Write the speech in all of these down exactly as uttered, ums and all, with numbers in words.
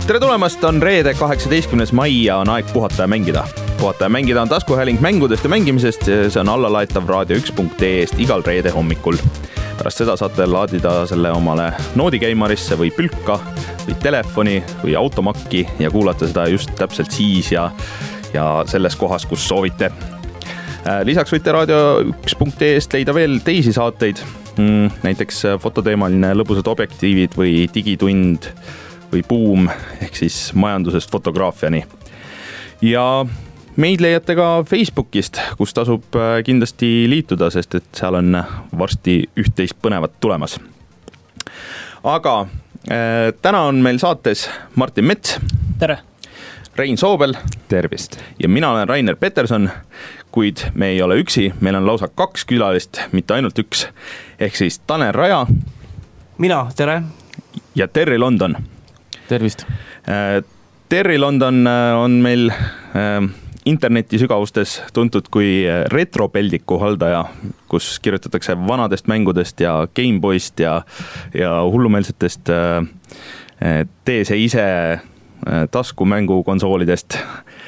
tere tulemast, on reede kaheksateistkümnes mai ja on aeg puhata ja mängida. Puhata ja mängida on taskuhääling mängudest ja mängimisest, see on allalaetav raadio üks punkt ee-st igal reede hommikul. Pärast seda saate laadida selle omale noodikeimarisse või pülka või telefoni või automakki ja kuulata seda just täpselt siis ja, ja selles kohas, kus soovite. Lisaks võite raadio üks punkt ee-st leida veel teisi saateid, näiteks fototeemaline lõbusad objektiivid või digitund või buum ehk siis majandusest fotograafiani. Ja meid leiate ka Facebookist, kus tasub kindlasti liituda, sest et seal on varsti üht-teist põnevat tulemas. Aga äh, täna on meil saates Martin Mets. Tere. Rein Soobel. Tervist. Ja mina olen Rainer Peterson, kuid me ei ole üksi, meil on lausa kaks külalist, mitte ainult üks, ehk siis Tanel Raja. Mina, tere. Ja Terri London. Tervist. Terri London on meil interneti sügavustes tuntud kui retropeldiku haldaja, kus kirjutatakse vanadest mängudest ja Gameboyst ja, ja hullumeelsetest tee see ise taskumängu konsoolidest.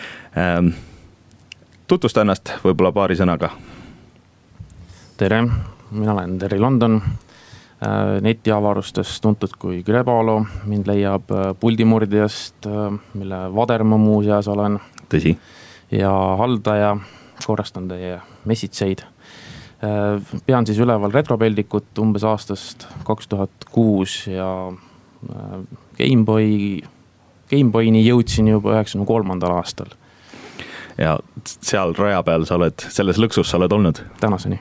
Tutvusta ennast võib-olla paari sõnaga. Tere, mina olen Terri London. Netiavarustes tuntud kui Grebalo, mind leiab puldimurdijast, mille vader ma muuseas olen. Tõsi. Ja haldaja, korrastan teie messitseid. Pean siis üleval retropeldikut umbes aastast kaks tuhat kuus ja Gameboy, Gameboyni jõudsin juba üheksakümne kolmandal aastal. Ja seal raja peal sa oled, selles lõksus sa oled olnud? Tänaseni.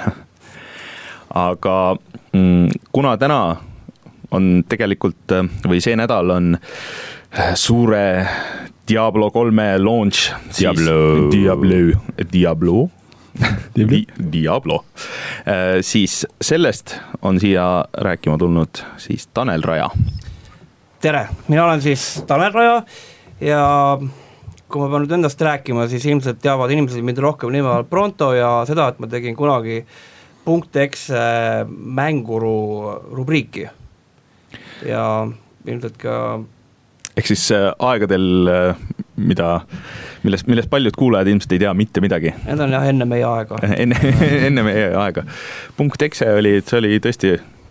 Aga kuna täna on tegelikult, või see nädal on suure Diablo kolme launch, Diablo, Diablo, Diablo, Diablo, siis sellest on siia rääkima tulnud siis Tanel Raja. Tere, mina olen siis Tanel Raja ja kui ma pean nüüd endast rääkima, siis ilmselt teavad inimesed mind rohkem nime all Pronto ja seda, et ma tegin kunagi punkt X mänguru rubriiki ja ilmselt ka ehk siis aegadel, mida, millest, millest paljud kuulajad ilmselt ei tea mitte midagi. Need on jah enne meie aega. Enne, enne meie aega. Punkt X oli, see oli tõesti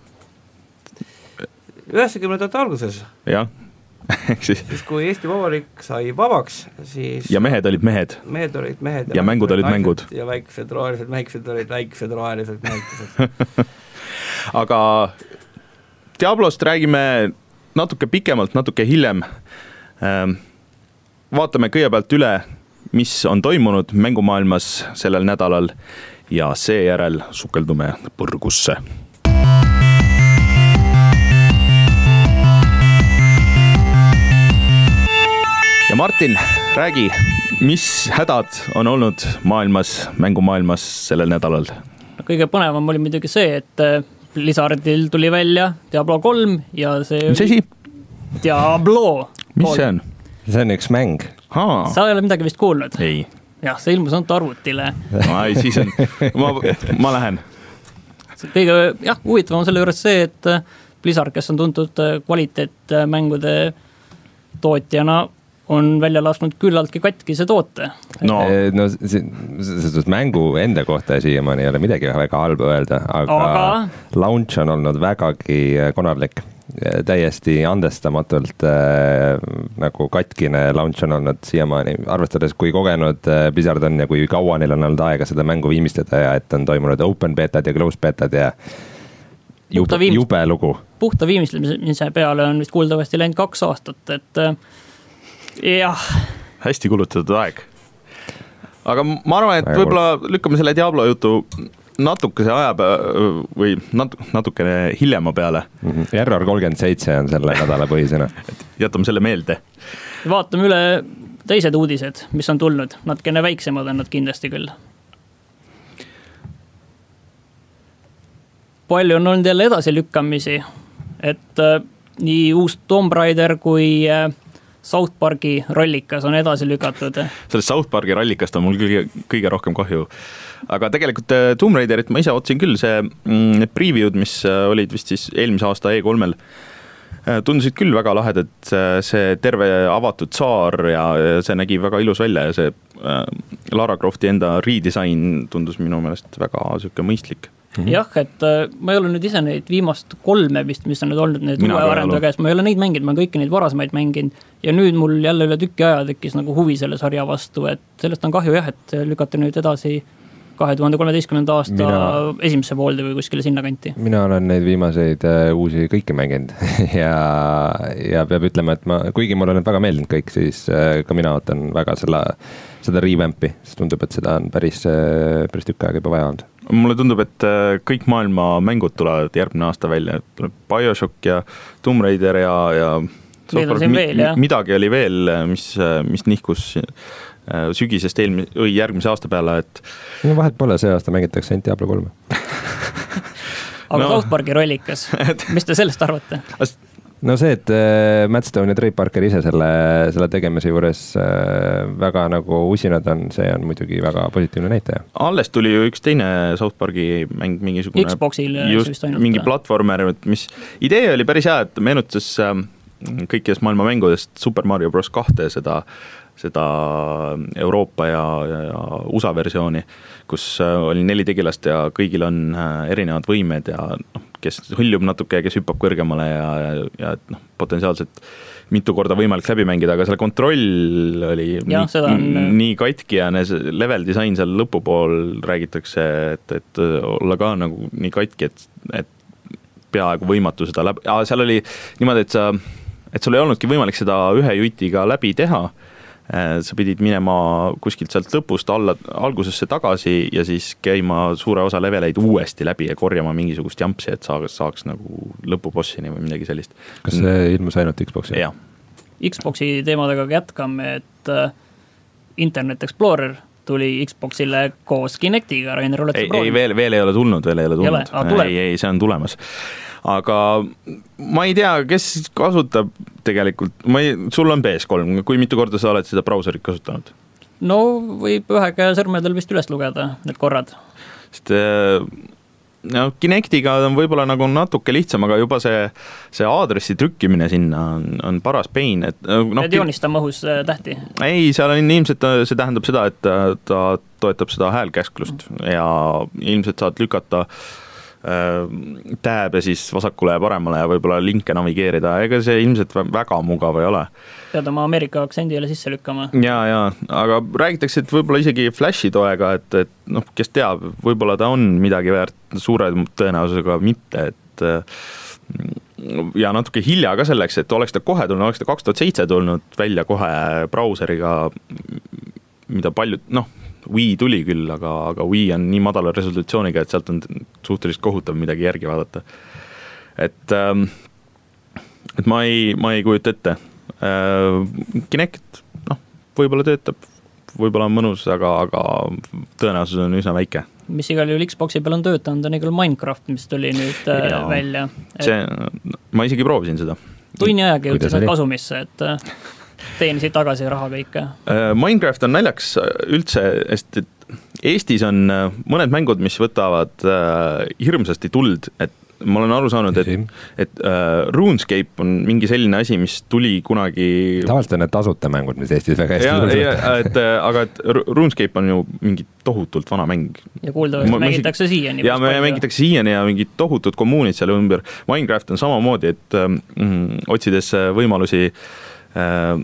üheksakümnendate alguses. Jah. Siis, siis kui Eesti Vabariik sai vabaks, siis ja mehed olid mehed. Mehed olid mehed. Ja, ja mängud olid mängud. Ja väiksed rohelised väiksed olid väiksed rohelised väiksed. Aga Diablost räägime natuke pikemalt, natuke hiljem. Vaatame kõigepealt üle, mis on toimunud mängumaailmas sellel nädalal ja seejärel sukeldume põrgusse. Ja Martin, räägi, mis hädad on olnud maailmas, mängumaailmas sellel nädalal? Kõige põnevam oli muidugi see, et Blizzardil tuli välja Diablo kolm ja see mis asi? Diablo. Mis see on? See on üks mäng. Haa. Sa ei ole midagi vist kuulnud? Ei. Jah, see ilmus on arvutile. Ai, siis on, ma, ma lähen. Kõige jah, huvitav on selle juures see, et Blizzard, kes on tuntud kvaliteet mängude tootjana, on välja lasknud küllaltki katkise toote. No, no see, see mängu enda kohta siiamaani ei ole midagi väga halba öelda, aga, aga launch on olnud vägagi konarlik. Täiesti andestamatult äh, nagu katkine launch on olnud siiamaani, arvestades kui kogenud äh, Blizzard on ja kui kaua neil on olnud aega seda mängu viimistada ja et on toimunud open betad ja close betad ja jube, viimist, jube lugu. Puhta viimistlemise peale on vist kuuldavasti läinud kaks aastat, et äh, jah. Hästi kulutatud aeg. Aga ma arvan, et võib-olla lükkame selle Diablo jutu natukese aja või natukene hiljema peale. Mm-hmm. Error kolmkümmend seitse on selle nädala põhisena. Jätame selle meelde. Vaatame üle teised uudised, mis on tulnud. Natukene väiksemad on nad kindlasti küll. Palju on olnud jälle edasi lükkamisi, et äh, nii uus Tomb Raider kui äh, South Parki rallikas on edasi lükatud. Sellest South Parki rallikast on mul kõige, kõige rohkem kahju. Aga tegelikult Tomb Raiderit ma ise otsin küll, see mm, preview'd, mis olid vist siis eelmise aasta E kolmel, tundusid küll väga lahedad, see terve avatud saar ja see nägi väga ilus välja ja see Lara Crofti enda redesign tundus minu meelest väga siuke mõistlik. Mm-hmm. Jah, et ma ei ole nüüd ise neid viimast kolme vist, mis on nüüd olnud need uue arendaja käes, ma ei ole neid mänginud, ma kõiki neid varasemaid mänginud ja nüüd mul jälle üle tükki aja tekkis nagu huvi selle sarja vastu, et sellest on kahju jah, et lükata nüüd edasi kahe tuhande kolmeteistkümnenda aasta mina, esimesse poolde või kuskile sinna kanti. Mina olen neid viimaseid uh, uusi kõiki mänginud ja, ja peab ütlema, et ma, kuigi mulle need väga meeldinud kõik, siis uh, ka mina ootan väga selle, seda revampi, sest tundub, et seda on päris, uh, päris tükk aega juba vaja olnud. Mulle tundub, et uh, kõik maailma mängud tulevad järgmine aasta välja, et tuleb BioShock ja Tomb Raider ja, ja Software, mi, veel, midagi oli veel, mis, mis nihkus sügisest eelmi, või järgmise aasta peale, et no vahet pole, see aasta mängitakse ainult Diablo kolme. Aga no. South Parki rollikas, mis te sellest arvate? No see, et Matt Stone ja Trey Parker ise selle, selle tegemise juures väga nagu usinad on, see on muidugi väga positiivne näitaja. Alles tuli ju üks teine South Parki mäng, mingisugune Xboxil just mingi platvormer, mis idee oli päris hea, et meenutas kõikidest maailma mängudest Super Mario Bros. kahte seda seda Euroopa ja, ja, ja U S A versiooni, kus oli neli tegilast ja kõigil on erinevad võimed ja noh, kes hõljub natuke, kes hüppab kõrgemale ja, ja, ja et noh, potentsiaalselt mitu korda võimalik läbi mängida, aga selle kontroll oli ja, nii, on... nii katki ja level design seal lõpupool räägitakse, et, et olla ka nagu nii katki, et, et peaaegu võimatu seda läbi, seal oli niimoodi, et sa, et sul ei olnudki võimalik seda ühe jutiga läbi teha. Sa pidid minema kuskilt sealt lõpust alla, algusesse tagasi ja siis käima suure osa leveleid uuesti läbi ja korjama mingisugust jampsi, et saaks, saaks nagu lõpubossini või midagi sellist. Kas see ilmus ainult Xboxi? Jah. Xboxi teemadega jätkame, et Internet Explorer tuli Xboxile koos Kinectiga, Rainer, oled ei, ei, veel, veel ei ole tulnud, veel ei ole tulnud. Jale, ei, ei, see on tulemas. Aga ma ei tea, kes kasutab tegelikult, ma ei, sul on P S kolm, kui mitu korda sa oled seda brauserit kasutanud? No võib ühe käe sõrmedel vist üles lugeda need korrad. Sest no, Kinectiga on võib-olla nagu natuke lihtsam, aga juba see, see aadressi trükkimine sinna on, on paras pein. Et, no, et joonistama õhus tähti? Ei, seal on ilmselt, see tähendab seda, et ta toetab seda häälkäsklust ja ilmselt saad lükata tääbe siis vasakule ja paremale ja võib-olla linke navigeerida, ega see ilmselt väga mugav ei ole. Pead oma Ameerika aktsendi jälle sisse lükkama. Ja, ja, aga räägitakse, et võib-olla isegi Flashi toega, et, et noh, kes teab, võib-olla ta on midagi väärt, suure tõenäosusega mitte, et ja natuke hilja ka selleks, et oleks ta kohe tulnud, oleks ta kaks tuhat seitse tulnud välja kohe brauseriga, mida paljud, noh, Wii tuli küll, aga, aga Wii on nii madala resolutsiooniga, et sealt on suhteliselt kohutav midagi järgi vaadata. Et, et ma, ei, ma ei kujuta ette. Kinect, noh, võib-olla töötab, võib-olla on mõnus, aga, aga tõenäosus on üsna väike. Mis igal juhul Xboxi peal on töötanud, on igal Minecraft, mis tuli nüüd ja, välja. Et... See, ma isegi proovisin seda. Tunni ajaga jõudsid kasumisse, et... teenisid tagasi raha kõike. Minecraft on naljaks üldse, sest Eestis on mõned mängud, mis võtavad hirmsasti tuld, et ma olen aru saanud, et, et uh, RuneScape on mingi selline asi, mis tuli kunagi... Tavaliselt on need tasuta mängud, mis Eestis väga hästi tuld võtavad. Aga et RuneScape on ju mingi tohutult vana mäng. Ja kuuldavasti mängitakse siiani. Ja me mängitakse siiani ja mingid tohutud kommuunid seal ümber. Minecraft on samamoodi, et mm, otsides võimalusi Äh,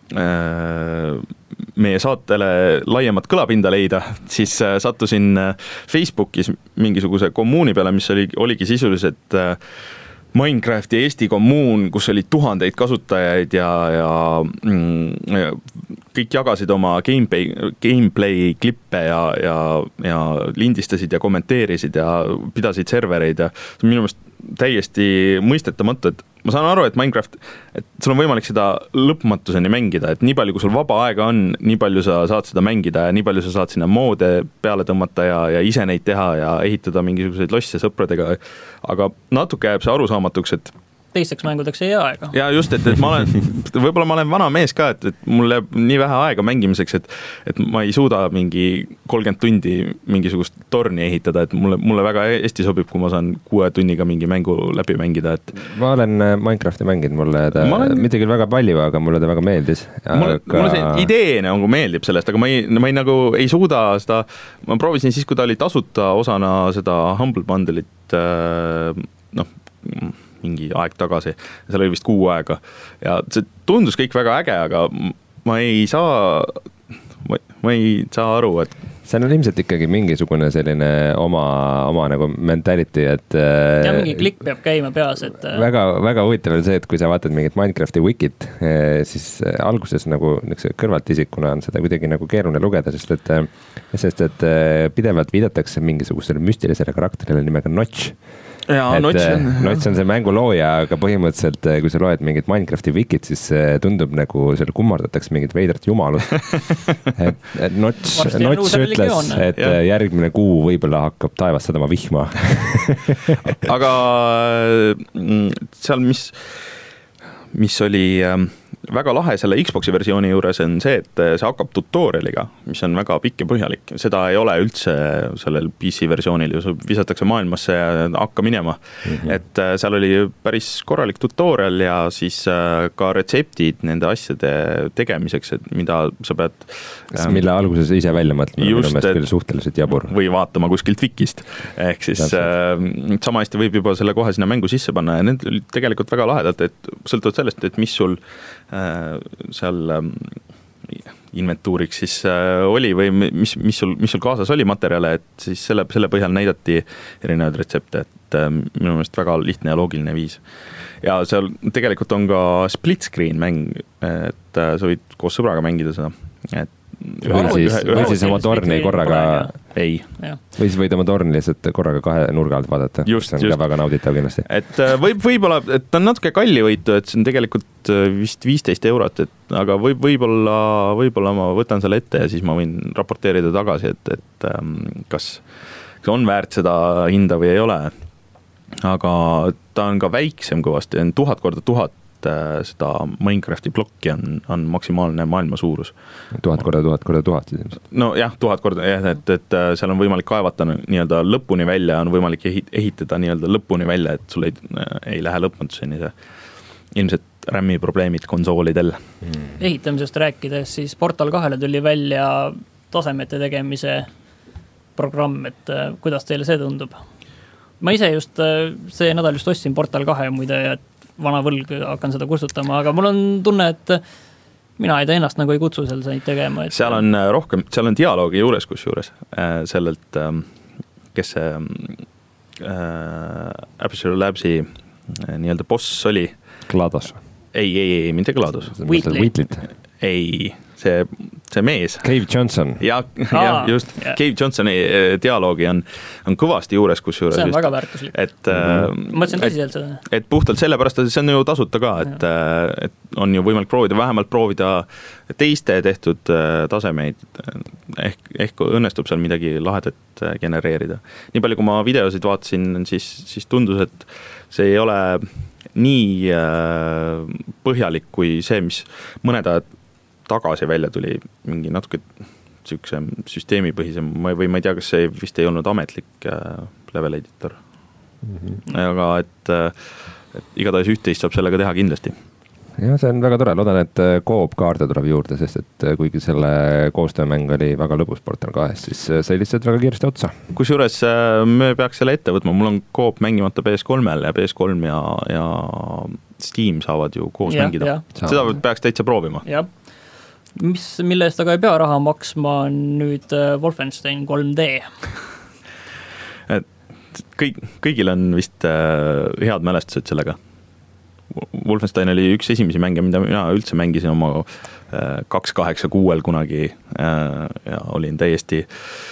äh, meie saatele laiemat kõlapinda leida, siis äh, sattusin Facebookis mingisuguse kommuuni peale, mis oli, oligi sisuliselt äh, Minecrafti Eesti kommuun, kus oli tuhandeid kasutajaid ja, ja mm, kõik jagasid oma gameplay, gameplay klippe ja, ja, ja lindistasid ja kommenteerisid ja pidasid servereid ja minu meelest täiesti mõistetamatu, et ma saan aru, et Minecraft, et sul on võimalik seda lõpmatuseni mängida, et nii palju, kui sul vaba aega on, nii palju sa saad seda mängida ja nii palju sa saad sinna moode peale tõmmata ja, ja ise neid teha ja ehitada mingisuguseid losse sõpradega, aga natuke jääb see arusaamatuks, et teisteks mängudeks ei jää aega. Ja just, et, et ma olen, võib-olla ma olen vana mees ka, et, et mul jääb nii vähe aega mängimiseks, et, et ma ei suuda mingi kolmkümmend tundi mingisugust torni ehitada, et mulle, mulle väga hästi sobib, kui ma saan kuue tunniga mingi mängu läbi mängida, et ma olen Minecrafti mänginud, mulle ta olen... mitte küll väga palju, aga mulle ta väga meeldis. Mulle, aga... mulle see idee nagu meeldib sellest, aga ma ei, ma ei nagu ei suuda seda, ma proovisin siis, kui ta oli tasuta osana seda Humble Bundle'it, noh, mingi aeg tagasi, seal oli vist kuu aega ja see tundus kõik väga äge, aga ma ei saa, ma, ma ei saa aru, et see on ilmselt ikkagi mingisugune selline oma, oma nagu mentality, et ja mingi klikk peab käima peas, et väga, väga huvitav on see, et kui sa vaatad mingit Minecrafti wikit, siis alguses nagu kõrvalt isikuna on seda kuidagi nagu keeruline lugeda, sest et, sest et pidevalt viidatakse mingisugusele müstilisele karakterile nimega Notch. Ja, et Notch on, Notch on see mängu looja, aga põhimõtteliselt kui sa loed mingit Minecrafti wikit, siis tundub nagu selle kummardatakse mingit veidrat jumalust. et, et Notch, Notch ütles, et ja. järgmine kuu võib-olla hakkab taevast sadama vihma. aga seal, mis, mis oli väga lahe selle Xboxi versiooni juures on see, et see hakkab tutorialiga, mis on väga pikk ja põhjalik. Seda ei ole üldse sellel P C versioonil, ju visatakse maailmasse ja hakka minema. Mm-hmm. Et seal oli päris korralik tutorial ja siis ka retseptid nende asjade tegemiseks, et mida sa pead... Mille alguses ise välja mõtlema, minu meelest küll suhteliselt jabur. Või vaatama kuskilt wikist. Ehk siis äh, sama hästi võib juba selle kohe sinna mängu sisse panna ja need olid tegelikult väga lahedad, et sõltuvalt sellest, et mis sul seal inventuuriks siis oli või mis, mis, sul, mis sul kaasas oli materjale, et siis selle, selle põhjal näidati erinevaid retsepte, et minu meelest väga lihtne ja loogiline viis. Ja seal tegelikult on ka split screen mäng, et sa võid koos sõbraga mängida seda, et või siis, või siis oma torni korraga ei. või siis võid oma torni lihtsalt korraga kahe nurga alt vaadata, just, see on just. Ka väga nauditav kindlasti. Et võib, võib-olla, et ta on natuke kalli võitu, et see on tegelikult vist viisteist eurot, et, aga võib, võib-olla, võib-olla ma võtan selle ette ja siis ma võin raporteerida tagasi, et, et kas, kas on väärt seda hinda või ei ole. Aga ta on ka väiksem kõvasti, on tuhat korda tuhat seda Minecrafti blokki on, on maksimaalne maailma suurus. Tuhat korda, tuhat korda, tuhat. No jah, tuhat korda, jah, et, et seal on võimalik kaevata nii-öelda lõpuni välja, on võimalik ehitada nii-öelda lõpuni välja, et sul ei, ei lähe lõpmatuseni see ilmselt RAM-i probleemid konsoolidel. Hmm. Ehitamisest rääkides, siis Portal kahele tuli välja tasemete tegemise programm, et kuidas teile see tundub? Ma ise just see nädal just ostsin Portal kahe muide, et vana võlg, hakkan seda kustutama, aga mul on tunne, et mina ei ta ennast nagu ei kutsu seal neid tegema. Et seal on rohkem, seal on dialoogi juures kusjuures sellelt, kes see äh, Aperture Labsi nii-öelda boss oli. GLaDOS. Ei, ei, ei, mitte GLaDOS. Wheatlit. Ei, see, see mees. Cave Johnson. Ja, ja just, yeah. Cave Johnsoni dialoogi on, on kõvasti juures, kus juures. See on just, väga väärtuslik. Et, mm-hmm. Ma mõtlesin tõsiselt seda. Et puhtalt sellepärast, et see on ju tasuta ka, et, et on ju võimalik proovida, vähemalt proovida teiste tehtud tasemeid. Ehk, ehk õnnestub seal midagi lahedat genereerida. Nii palju, kui ma videosid vaatasin, siis, siis tundus, et see ei ole nii põhjalik kui see, mis mõned ajad tagasi välja tuli mingi natuke sükse süsteemipõhisem või ma ei tea, kas see vist ei olnud ametlik level editor. Mm-hmm. Aga et, et igatahes üht-teist saab sellega teha kindlasti. Ja, see on väga tore, loodan, et koop-kaarte tuleb juurde, sest et kuigi selle koostöömäng oli väga lõbus Portal kahest, siis sai lihtsalt väga kiiresti otsa. Kusjuures me peaks selle ette võtma, mul on koop mängimata P S kolmel ja P S kolm ja, ja Steam saavad ju koos ja, mängida. Ja. Seda peaks täitsa proovima. Jah. Mis, mille eest aga ei pea raha maksma on nüüd Wolfenstein kolm D. Kõik, kõigil on vist head mälestused sellega. Wolfenstein oli üks esimesi mänge, mida mina üldse mängisin oma kaks kaheksa kuuel kunagi ja olin täiesti...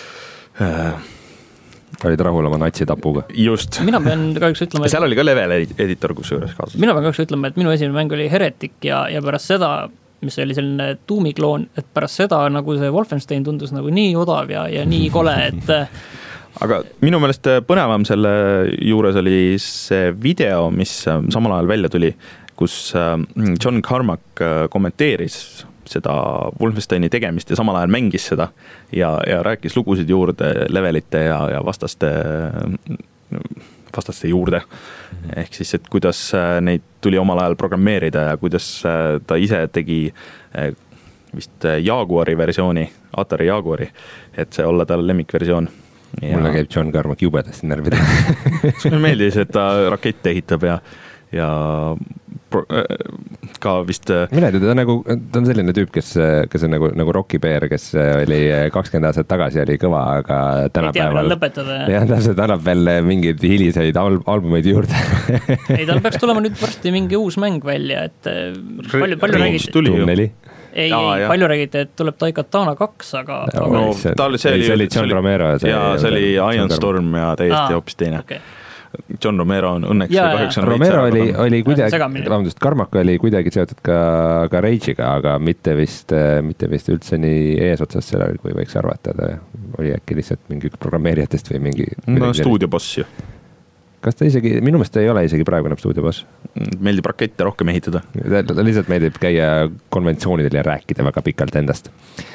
Olid rahul oma natsitapuga. Just. Mina pean kahjuks ütlema... Seal oli ka level editor kusjuures kaasas. Mina pean kahjuks ütlema, et minu esimene mäng oli Heretic ja, ja pärast seda... mis oli selline tuumikloon, et pärast seda nagu see Wolfenstein tundus nagu nii odav ja, ja nii kole, et aga minu meelest põnevam selle juures oli see video, mis samal ajal välja tuli, kus John Carmack kommenteeris seda Wolfensteini tegemist ja samal ajal mängis seda ja, ja rääkis lugusid juurde levelite ja, ja vastaste, vastaste juurde. Ehk siis, et kuidas neid tuli omal ajal programmeerida ja kuidas ta ise tegi vist Jaguari versiooni, Atari Jaguari, et see olla tal lemmikversioon. Ja... mulle käib John Carmack jubedasti närvida. Mulle meeldis, et ta rakette ehitab ja, ja pro, ka vist... Mine, ta, nagu, ta on selline tüüp, kes, kes on nagu, nagu Rocky Bear, kes oli kakskümmend aastat tagasi oli kõva, aga tänapäeval... ja täpselt annab veel mingeid hiliseid al- albumeid juurde. Ei, tal peaks tulema nüüd varsti mingi uus mäng välja, et palju, palju räägiti... Doom neli. Ei, Jaa, ei palju räägiti, et tuleb Daikatana kaks, aga... No, no, see, oli, see, oli, see oli John Romero. See ja see oli Iron Storm ja täiesti hoopis teine. Okay. John Romero on õnneks ja, kahjuks on Romero oli, oli kuidagi, vabandust, Carmack oli kuidagi seotud ka, ka Rage'iga, aga mitte vist, mitte vist üldse nii eesotsas selle, kui võiks arvata, ta oli äkki lihtsalt mingi üks programmeerijatest või mingi... No stuudioboss ju. Kas ta isegi, minu meelest ta ei ole isegi praegu enam stuudioboss? Meeldib rakette rohkem ehitada. Ta, ta lihtsalt meeldib käia konventsioonidel ja rääkida väga pikalt endast.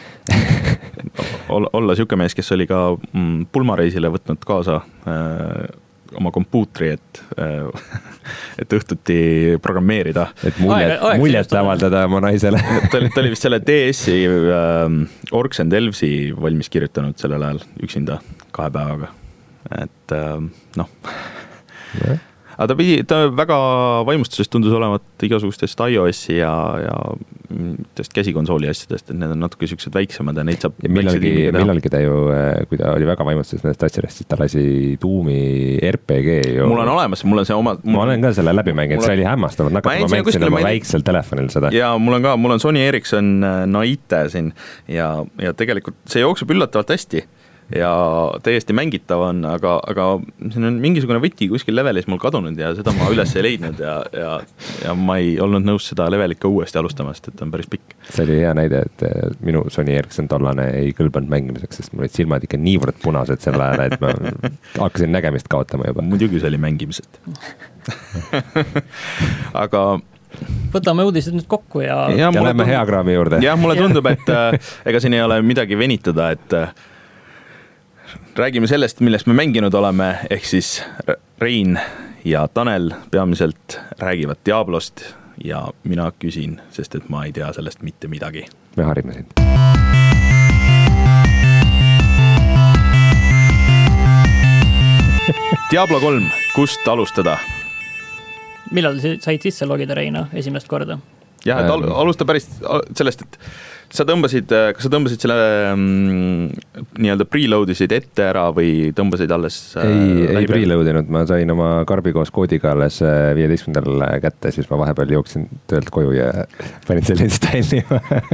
olla siuke mees, kes oli ka mm, pulmareisile võtnud kaasa äh, oma kompuutri, et, et õhtuti programmeerida. Et muljet, muljet avaldada oma naisele. ta, oli, ta oli vist selle D S-i äh, Orcs and Elvesi valmis kirjutanud sellel ajal üksinda kahe päevaga. Et äh, noh. Aga ta, pidi, ta väga vaimustusest tundus olevat igasugustest iOS-i ja, ja käsikonsooli asjadest, et need on natuke siuksed väiksemad ja neid saab... Ja millalgi, millalgi ta ju, kui ta oli väga vaimustusest nendest asjadest, siis ta lasi Doomi R P G ju... Mul on olemas, mul on see oma... Mul... Ma olen ka selle läbi mänginud, see oli hämmastav, nakata ma mängisin oma väiksel telefonil seda. Ja mul on ka, mul on Sony Ericsson Naite siin ja, ja tegelikult see jookseb üllatavalt hästi. Ja täiesti mängitav on, aga, aga siin on mingisugune võti kuskil levelis mul kadunud ja seda ma üles ei leidnud ja, ja, ja ma ei olnud nõus seda levelit ka uuesti alustamast, et on päris pikk. See oli hea näide, et minu Sony Ericsson tollane ei kõlbanud mängimiseks, sest mul olid silmad ikka niivõrd punased sel ajal, et ma hakkasin nägemist kaotama juba. Muidugi see oli mängimised. Aga võtame uudised nüüd kokku ja... Ja, ja lähme hea kraami juurde. Ja mulle tundub, et ega siin ei ole midagi venitada, et räägime sellest, millest me mänginud oleme, ehk siis Rein ja Tanel peamiselt räägivad Diablost ja mina küsin, sest et ma ei tea sellest mitte midagi. Me harime sind. Diablo kolm, kust alustada? Millal said sisse logida Reina esimest korda? Jah, et al- alusta päris sellest, et sa tõmbasid, kas sa tõmbasid selle mm, nii-öelda preloadisid ette ära või tõmbasid alles? Ei, ei preloadinud, ma sain oma karbi koos koodiga alles viieteistkümnendal kätte, siis ma vahepeal jooksin töölt koju ja panin selle installi.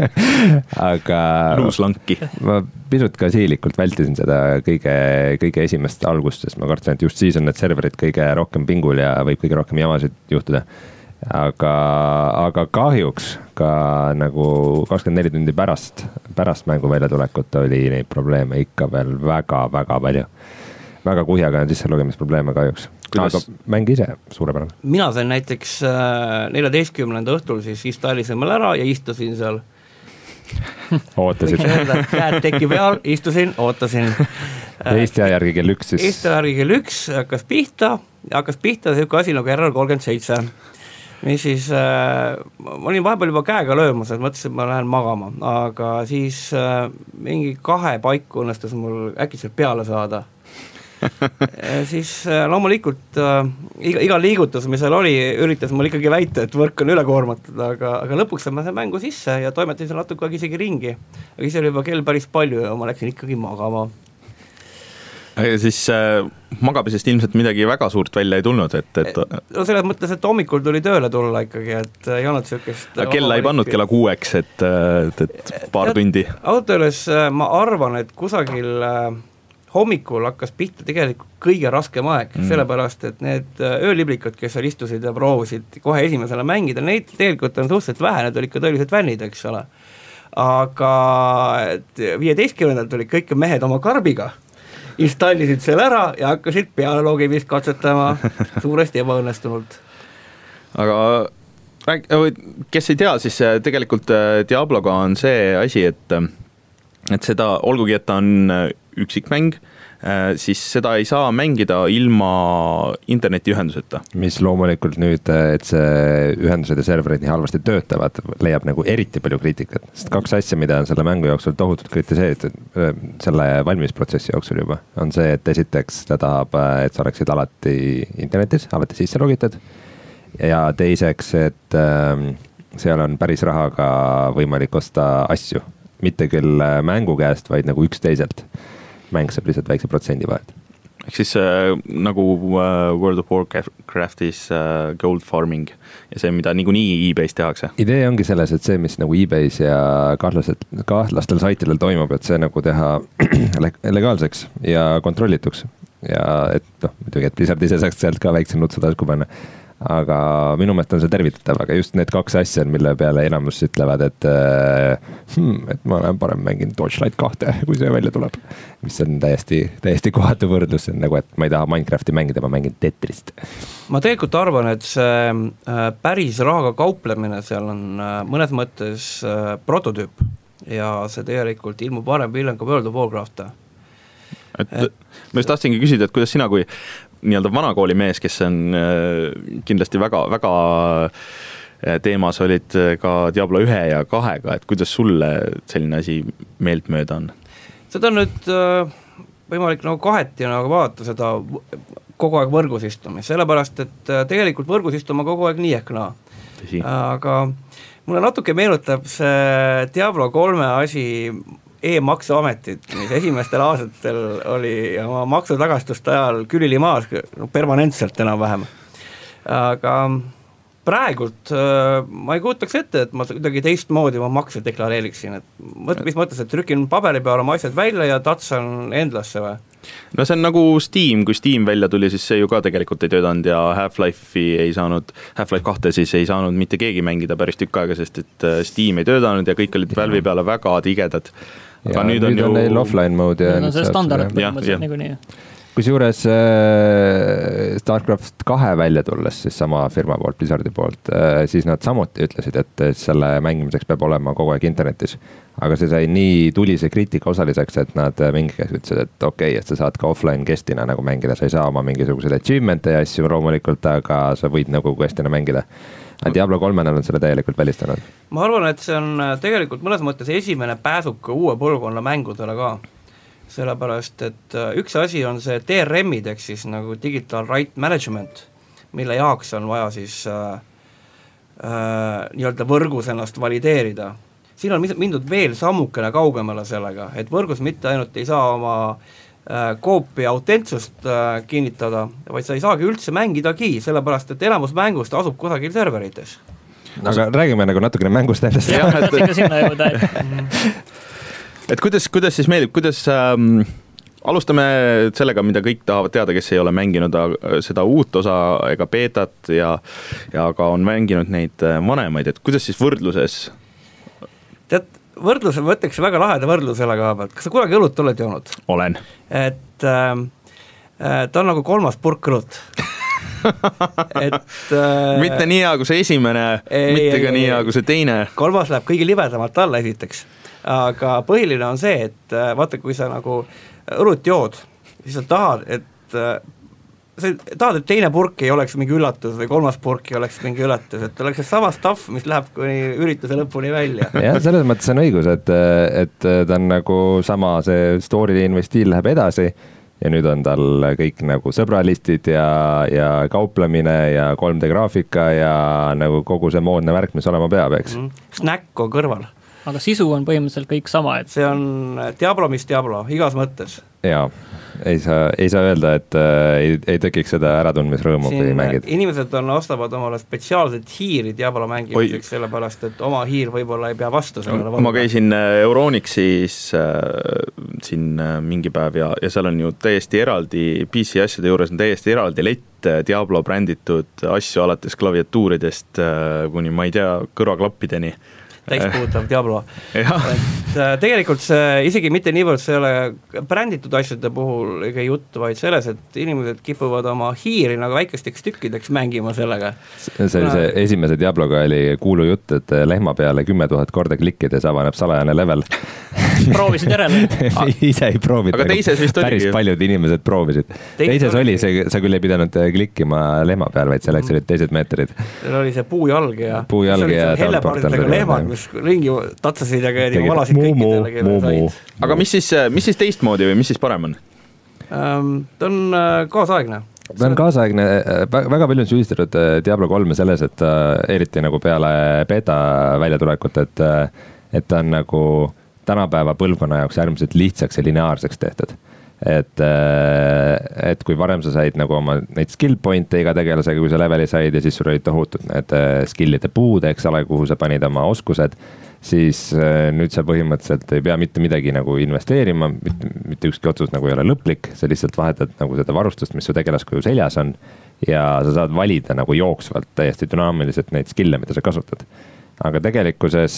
Aga luuslanki. Ma pisut ka siilikult vältisin seda kõige, kõige esimest algust, sest ma kartsin, et just siis on need serverid kõige rohkem pingul ja võib kõige rohkem jamasid juhtuda. Aga, aga kahjuks ka nagu kakskümmend neli tundi pärast, pärast mängu väljatulekut oli neid probleeme ikka veel väga, väga palju. Väga kuhjaga on sisse lugemisprobleeme kahjuks. Kuidas? Aga mängi ise suurepärane. Mina sain näiteks neljateistkümnenda õhtul siis installisin meil ära ja istusin seal. Ootasid. Käed teki peal, istusin, ootasin. Eesti järgi kell üks siis. Eesti järgi kell üks hakkas pihta, hakkas pihta selline asi nagu R R kolmkümmend seitse. Mis siis, äh, ma olin vahepeal juba käega löömas, et mõtlesin, et ma lähen magama, aga siis äh, mingi kahe paiku õnnestus mul äkitselt peale saada. Ja siis äh, loomulikult äh, iga, iga liigutus, mis seal oli, üritas mul ikkagi väita, et võrk on üle koormatud, aga, aga lõpuks ma sain mängu sisse ja toimetasin seal natuke isegi ringi. Aga siis oli juba kell päris palju ja ma läksin ikkagi magama. Ja siis äh, magamisest ilmselt midagi väga suurt välja ei tulnud, et, et... No selles mõttes, et hommikul tuli tööle tulla ikkagi, et ei olnud sükest... Kella ei pannud kella kuueks, et, et, et paar et, tundi. Autoles ma arvan, et kusagil hommikul hakkas pihta tegelikult kõige raskem aeg, mm. sellepärast, et need ööliblikud, kes seal istusid ja proovisid kohe esimesele mängida, neid tegelikult on suhteliselt vähe, need olid ka tõeliselt vännid, eks ole. Aga viieteistkümnendal tulid kõik mehed oma karbiga installisid selle ära ja hakkasid peale logimist katsetama suuresti ebaõnnestunult. Aga rääg, kes ei tea, siis tegelikult Diabloga on see asi, et, et seda, olgugi et ta on üksikmäng, siis seda ei saa mängida ilma internetiühenduseta. Mis loomulikult nüüd, et see ühendused ja serverid nii halvasti töötavad, leiab nagu eriti palju kriitikat. Sest kaks asja, mida on selle mängu jooksul tohutult kritiseeritud selle valmisprotsessi jooksul juba, on see, et esiteks ta tahab, et sa oleksid alati internetis, alati sisse logitud. Ja teiseks, et seal on päris rahaga võimalik osta asju. Mitte küll mängu käest, vaid nagu üks teiselt. Mäng saab lihtsalt väikse protsendi vahet. Ehk siis äh, nagu äh, World of Warcraftis äh, gold farming ja see, mida niikuinii eBay's tehakse. Idee ongi selles, et see, mis nagu eBay's ja kahtlased, kahtlastel saitidel toimub, et see nagu teha legaalseks ja kontrollituks. Ja et noh, muidugi, et Blizzard ise saaks sealt ka väikse nutsu tasku panna. Aga minu meelest on see tervitatav, aga just need kaks asja, mille peale enamus ütlevad, et, hmm, et ma olen parem mängin Torchlight kahte, kui see välja tuleb. Mis on täiesti, täiesti kohatu võrdlus, nagu et ma ei taha Minecrafti mängida, ma mängin Tetrist. Ma tegelikult arvan, et see päris rahaga kauplemine seal on mõnes mõttes prototüüp ja see tegelikult ilmub varem hiljem ka World of Warcraft. Et, et ma just tahtsingi küsida, et kuidas sina kui nii-öelda vanakooli mees, kes on kindlasti väga, väga teemas, olid ka Diablo ühe ja kahega, et kuidas sulle selline asi meelt mööda on? Seda on nüüd võimalik nagu kaheti nagu vaadata seda kogu aeg võrgus istumist, sellepärast, et tegelikult võrgus istuma kogu aeg nii ehk naa. Aga mulle natuke meenutab see Diablo kolme asi e-maksuametit, mis esimestel aastatel oli oma maksutagastuste ajal külili maas permanentselt enam-vähem. Aga praegult ma ei kuutaks ette, et ma kuidagi teistmoodi oma makse deklareeriksin. Et mis mõttes, et trükin paberi peale oma asjad välja ja tatsan endlasse või? No see on nagu Steam, kui Steam välja tuli, siis see ju ka tegelikult ei töötanud ja Half-Life'i ei saanud, Half-Life kahte siis ei saanud mitte keegi mängida päris tükk aega, sest et Steam ei töötanud ja kõik olid Valve'i peale väga tigedad. Aga ja nüüd on, nüüd on ju neil offline mode ja no, see standard põhimõtteliselt nagu nii. Kui juures äh, StarCraft kahe välja tulles siis sama firma poolt, Blizzardi poolt, äh, siis nad samuti ütlesid, et selle mängimiseks peab olema kogu aeg internetis. Aga see sai nii tulise kriitika osaliseks, et nad mingi käes ütlesid, et okei, okay, et sa saad ka offline guestina nagu mängida, sa ei saa oma mingisuguseid achievement'e ja asju loomulikult, aga sa võid nagu guestina mängida. Diablo kolmena on selle täielikult välistanud. Ma arvan, et see on tegelikult mõnes mõttes esimene pääsuka uue põlvkonna mängudele ka. Sellepärast, et üks asi on see D R M-id, ehk siis nagu digital right management, mille jaoks on vaja siis äh, äh, nii-öelda võrgus ennast valideerida. Siin on mindud veel sammukene kaugemale sellega, et võrgus mitte ainult ei saa oma äh, koopi autentsust äh, kinnitada, vaid sa ei saagi üldse mängidagi, sellepärast, et enamus mängust asub kusagil serverites. Aga räägime nagu natukene mängust endast. Jah, et ikka sinna jõuda, et et kuidas, kuidas siis meeldib, kuidas ähm, alustame sellega, mida kõik tahavad teada, kes ei ole mänginud seda uut osa ega beetat ja, ja ka on mänginud neid vanemaid, et kuidas siis võrdluses? Tead, võrdluse võttaks väga laheda võrdlusele ka pealt. Kas sa kunagi õlut oled joonud? Olen. Et äh, ta on nagu kolmas purk õlut. et, äh, mitte nii hea kui see esimene, ei, mitte ei, ka nii hea kui see teine. Kolmas läheb kõige libedamalt alla esiteks. Aga põhiline on see, et vaata, kui sa nagu õlut jood, siis sa tahad, et sa tahad, et teine purk ei oleks mingi üllatus või kolmas purk ei oleks mingi üllatus, et oleks see sama stuff, mis läheb kuni ürituse lõpuni välja. jah, selles mõttes on õigus, et, et ta on nagu sama, see storyline või stiil läheb edasi ja nüüd on tal kõik nagu sõbralistid ja, ja kauplemine ja kolm D graafika ja nagu kogu see moodne värk, mis olema peab, eks. Mm. Snack on kõrval. Aga sisu on põhimõtteliselt kõik sama, et see on Diablo, mis Diablo, igas mõttes. Jaa, ei saa, ei saa öelda, et äh, ei, ei tekiks seda äratundmisrõõmu, kui mängid. Inimesed on ostavad omale spetsiaalset hiiri Diablo mängimiseks, sellepärast, et oma hiir võib-olla ei pea vastu sellele. Ma käisin Euronixis äh, siin mingi päev ja, ja seal on ju täiesti eraldi P C asjade juures on täiesti eraldi lett Diablo bränditud asju alates klaviatuuridest äh, kuni ma ei tea, kõrvaklappideni. täispuudutav Diablo. Et tegelikult see isegi mitte niivõrd see ei ole bränditud asjade puhul ega jutt, vaid selles, et inimesed kipuvad oma hiiri nagu väikesteks tükkideks mängima sellega. See oli see esimese Diabloga oli kuulu jutt, et lehma peale kümme tuhat korda klikkides avaneb salajane level. Proovisid järele? Ise ei proovinud. Aga teises vist oligi. Päris paljud inimesed proovisid. Teises oli see, sa küll ei pidanud klikkima lehma peal, vaid selleks olid teised meetrid. Seal oli see puujalg ja puujalg ja hellepardidega lehmad, mis ringi tatsasid ja käidi valasid kõikidele, kelle said. Aga mis siis, mis siis teistmoodi või mis siis parem on? Um, ta on uh, kaasaegne. Ta on kaasaegne, väga palju on süüdistatud Diablo kolme selles, et uh, eriti nagu peale beta väljatulekut, et, uh, et ta on nagu tänapäeva põlvkonna jaoks äärmiselt lihtsaks ja lineaarseks tehtud. Et, et kui varem sa said nagu oma neid skill point'e iga tegelasega, kui sa leveli said ja siis sul olid tohutud need skillide puud, eks ole, kuhu sa panid oma oskused, siis nüüd sa põhimõtteliselt ei pea mitte midagi nagu investeerima, mitte, mitte ükski otsus nagu ei ole lõplik, sa lihtsalt vahetad nagu seda varustust, mis su tegelaskuju seljas on ja sa saad valida nagu jooksvalt täiesti dünaamiliselt neid skill'e, mida sa kasutad. Aga tegelikkuses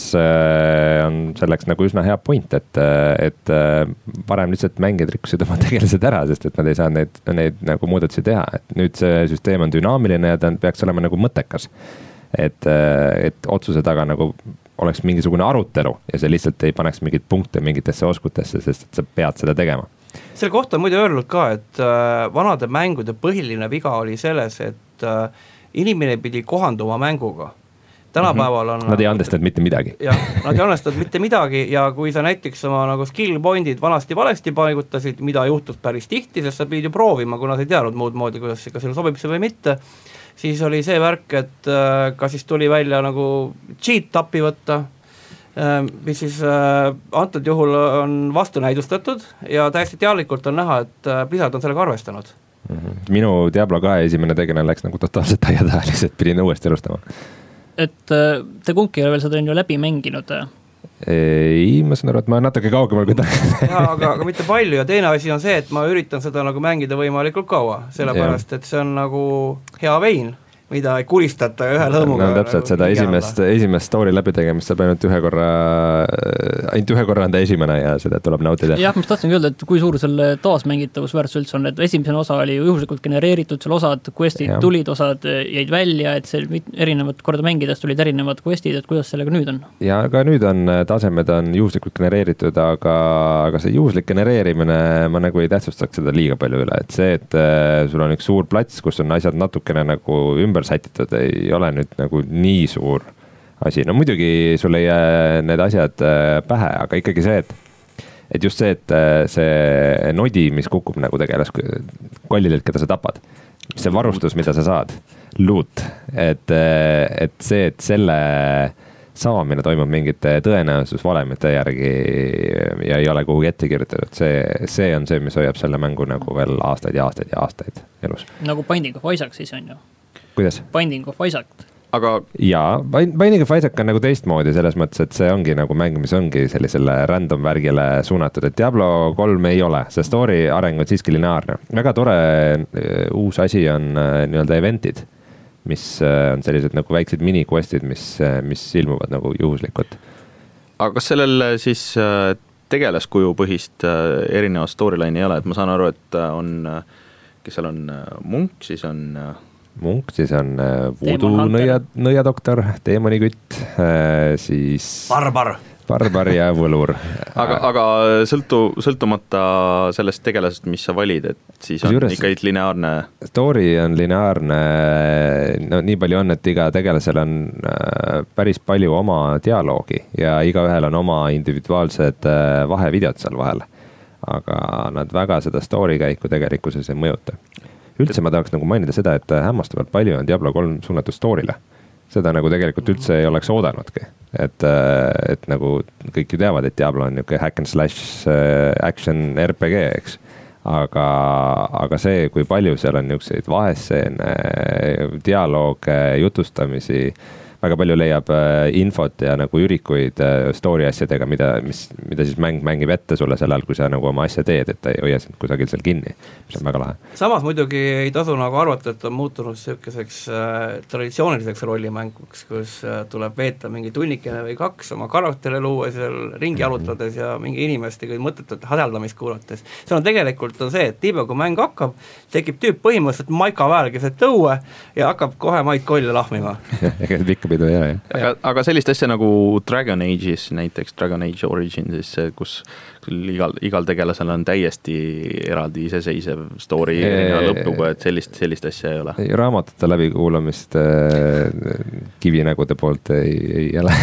on selleks nagu üsna hea point, et, et varem lihtsalt mängijad rikkusid oma tegelased ära, sest et nad ei saa neid, neid nagu muudatusi teha. Et nüüd see süsteem on dünaamiline ja ta peaks olema nagu mõttekas. Et, et otsuse taga nagu oleks mingisugune arutelu ja see lihtsalt ei paneks mingit punkte mingitesse oskutesse, sest et sa pead seda tegema. Selle kohta on muidu öelnud ka, et vanade mängude põhiline viga oli selles, et inimene pidi kohanduma mänguga. Tänapäeval on... Nad ei andestanud mitte midagi. Jah, nad ei andestanud mitte midagi ja kui sa näiteks oma nagu skill point'id vanasti valesti paigutasid, mida juhtus päris tihti, sest sa pidid ju proovima, kuna sa ei teadnud muud moodi, kuidas kas seal sobib see või mitte, siis oli see värk, et kas siis tuli välja nagu cheat tapi võtta, mis siis antud juhul on vastunäidustatud ja täiesti teadlikult on näha, et Blizzard on sellega arvestanud. Minu Diablo kahe esimene tegene läks nagu totaalselt aia taha, lihtsalt pidin uuesti elustama. Et te kumbki ei ole veel seda on ju läbi mänginud? Ei, ma saan aru, et ma natuke kaugemal kui ta. ja, aga, aga mitte palju ja teine asi on see, et ma üritan seda nagu mängida võimalikult kaua, sellepärast, et see on nagu hea vein, mida ei kulistata ühe lõõmuga. No täpselt nagu seda esimest, esimest story läbi tegemist saab ainult ühe korra, ainult ühe korra on ta esimene ja seda tuleb nautida. Jah, ma tahtsin öelda, et kui suur selle taasmängitavus väärtus üldse on, et esimesena osa oli juhuslikult genereeritud, seal osad questid ja. tulid, osad jäid välja, et see erinevad korda mängides tulid erinevad questid, et kuidas sellega nüüd on? Ja ka nüüd on tasemed on juhuslikult genereeritud, aga, aga see juhuslik genereerimine ma nagu ei tähtsustaks seda liiga palju üle, et see, et sul on üks suur plats, kus on asjad natukene nagu ümber sätitud, ei ole nüüd nagu nii suur asi. No muidugi sul ei jää need asjad pähe, aga ikkagi see, et et just see, et see nodi, mis kukub nagu tegeles kollidelt, keda sa tapad, see varustus, mida sa saad, loot, et, et see, et selle saamine toimub mingite tõenäosusvalemite järgi ja ei ole kuhugi ette kirjutatud, see, see on see, mis hoiab selle mängu nagu veel aastaid ja aastaid ja aastaid elus. Nagu Binding of Isaac siis on ju? Kuidas? Binding of Isaac. Aga... Jaa, Binding of Isaac on nagu teistmoodi selles mõttes, et see ongi nagu mäng, mis ongi sellisele random värgile suunatud, et Diablo kolm ei ole, see story areng on siiski lineaarne. Väga tore uus asi on nii-öelda eventid, mis on sellised nagu väiksed mini-questid, mis, mis ilmuvad nagu juhuslikult. Aga kas sellel siis tegelaskuju põhist erinevat storyline ei ole, et ma saan aru, et on, kes seal on munk, siis on... Munk, siis on voodoo nõia, nõiadoktor, teemonikütt, siis... Barbar. Barbar ja võlur. aga, aga sõltu, sõltumata sellest tegelasest, mis sa valid, et siis on juures, ikka lineaarne... Story on lineaarne, no nii palju on, et iga tegelasel on päris palju oma dialoogi ja igaühel on oma individuaalsed vahevideod seal vahel. Aga nad väga seda story käiku tegelikkuses ei mõjuta. Üldse ma tahaks nagu mainida seda, et hämmastavalt palju on Diablo kolm suunatud story'le. Seda nagu tegelikult üldse ei oleks oodanudki. Et, et nagu kõik ju teavad, et Diablo on niuke hack and slash action R P G, eks. Aga, aga see, kui palju seal on niukseid vahesseene, dialoog, jutustamisi, väga palju leiab infot ja nagu ürikuid story asjadega, mida, mis, mida siis mäng mängib ette sulle sel ajal, kui sa nagu oma asja teed, et ta ei hoia sind kusagil seal kinni, mis on väga lahe. Samas muidugi ei tasu nagu arvata, et on muutunud selliseks äh, traditsiooniliseks rollimänguks, kus äh, tuleb veeta mingi tunnikene või kaks oma karaktere luua seal ringi jalutades ja mingi inimestega mõttetut hädeldamist kuulates. See on tegelikult on see, et tiiba kui mäng hakkab, tekib tüüp põhimõtteliselt maika väel keset tõue ja hakkab kohe maid kolle lahmima. Ega see pikka pidu ei ole, jah. Aga, aga sellist asja nagu Dragon Age'is, näiteks Dragon Age Originsis, kus igal, igal tegelasel on täiesti eraldi iseseisev story ja lõpuga, et sellist, sellist asja ei ole. Raamatute läbikuulamist kivinägude poolt ei, ei ole.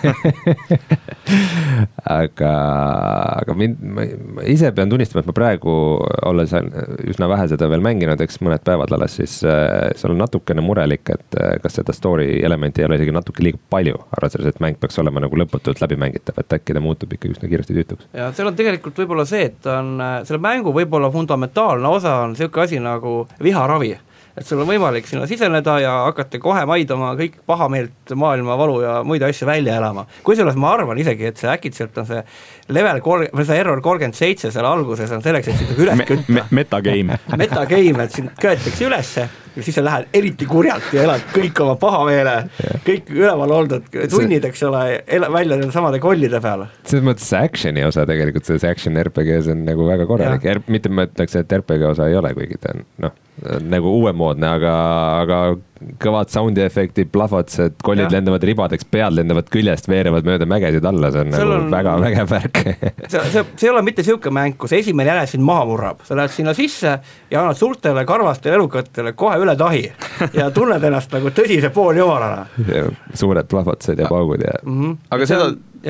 aga, aga mind, ma, ma ise pean tunnistama, et ma praegu olles üsna vähe seda veel mänginud, eks mõned päevad alles, siis seal on natukene murelik, et kas seda story elementi ei ole isegi natuke liiga palju, arvestades, et mäng peaks olema nagu lõputult läbimängitav, et äkki ta muutub ikka üsna kiiresti tüütuks. Ja seal on tegelikult võib-olla see, et on, selle mängu võib-olla fundamentaalne osa on selline asi nagu viharavi. Et sul on võimalik sinna siseneda ja hakata kohe maidama kõik pahameelt, maailma valu ja muid asju välja elama. Kui selles ma arvan isegi, et see äkitselt on see level, kolm, või see error kolmkümmend seitse seal alguses on selleks, et sind üles kütta. Me, metagame. Metagame, et sind köetakse ülesse ja siis sa lähed eriti kurjalt ja elad kõik oma pahameele, kõik üleval oldud tunnid, eks ole, välja nende samade kollide peale. Selles mõttes see actioni osa tegelikult, see action R P G on nagu väga korralik. R, mitte ma ütleks, et R P G osa ei ole, kuigi ta on noh, nagu uuemoodne, aga, aga kõvad sound efektid, plahvatused, kollid ja. Lendavad ribadeks, pead lendavad küljest, veerevad mööda mägesid alla, see on Seal nagu on... väga vägev värk. see, see, see ei ole mitte siuke mäng, kus esimene jäle sind maha murrab, sa lähed sinna sisse ja annad suurtele karvastele elukatele kohe üle tahi ja tunned ennast nagu tõsise pooljumalana. Suured plahvatused ja paugud ja mm -hmm. aga seda,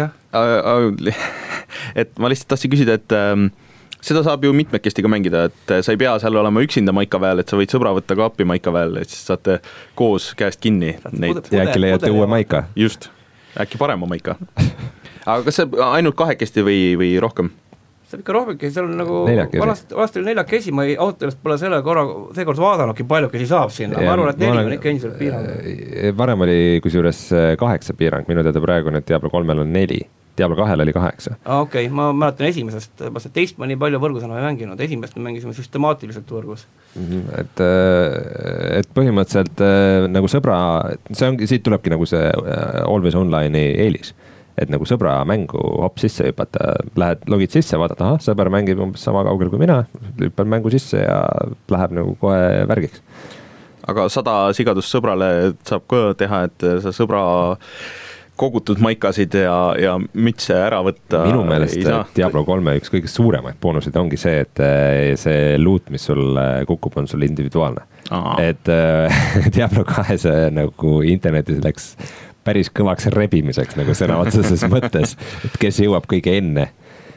jah. et ma lihtsalt tahtsin küsida, et ähm, seda saab ju mitmekesti ka mängida, et sa ei pea seal olema üksinda maikaväel, et sa võid sõbra võtta ka appi maikaväel, et siis saate koos käest kinni neid. Ja äkki leiate uue maika. Just, äkki parema maika. Aga kas see ainult kahekesti või, või rohkem? See on ikka rohkemki, seal on nagu vanast, vanast oli neljakesi, ma ei autolist pole selle korra, seekord vaadanudki palju, kesi saab sinna, ma arvan, et neli on ikka endiselt piirang. Varem oli kusjuures kaheksa piirang, minu teada praegu nüüd Diablo kolmel on neli. Diablo kahel oli kaheksa. Okei, okay, ma mäletan esimesest, ma seda teist ma nii palju võrgus enam ei mänginud, esimest me mängisime süstemaatiliselt võrgus. Et, et põhimõtteliselt nagu sõbra, see ongi, siit tulebki nagu see Always Online'i eelis, et nagu sõbra mängu hopp sisse hüpata, lähed, logid sisse, vaatad, aha, sõber mängib umbes sama kaugel kui mina, hüppad mängu sisse ja läheb nagu kohe värgiks. Aga sada sigadust sõbrale saab ka teha, et sa sõbra kogutud maikasid ja, ja mütse ära võtta. Minu meelest Diablo kolme üks kõige suuremaid boonusid ongi see, et see loot, mis sul kukub, on sul individuaalne. Aha. Et Diablo kahe see nagu internetis läks päris kõvaks rebimiseks nagu sõna otseses mõttes, et kes jõuab kõige enne.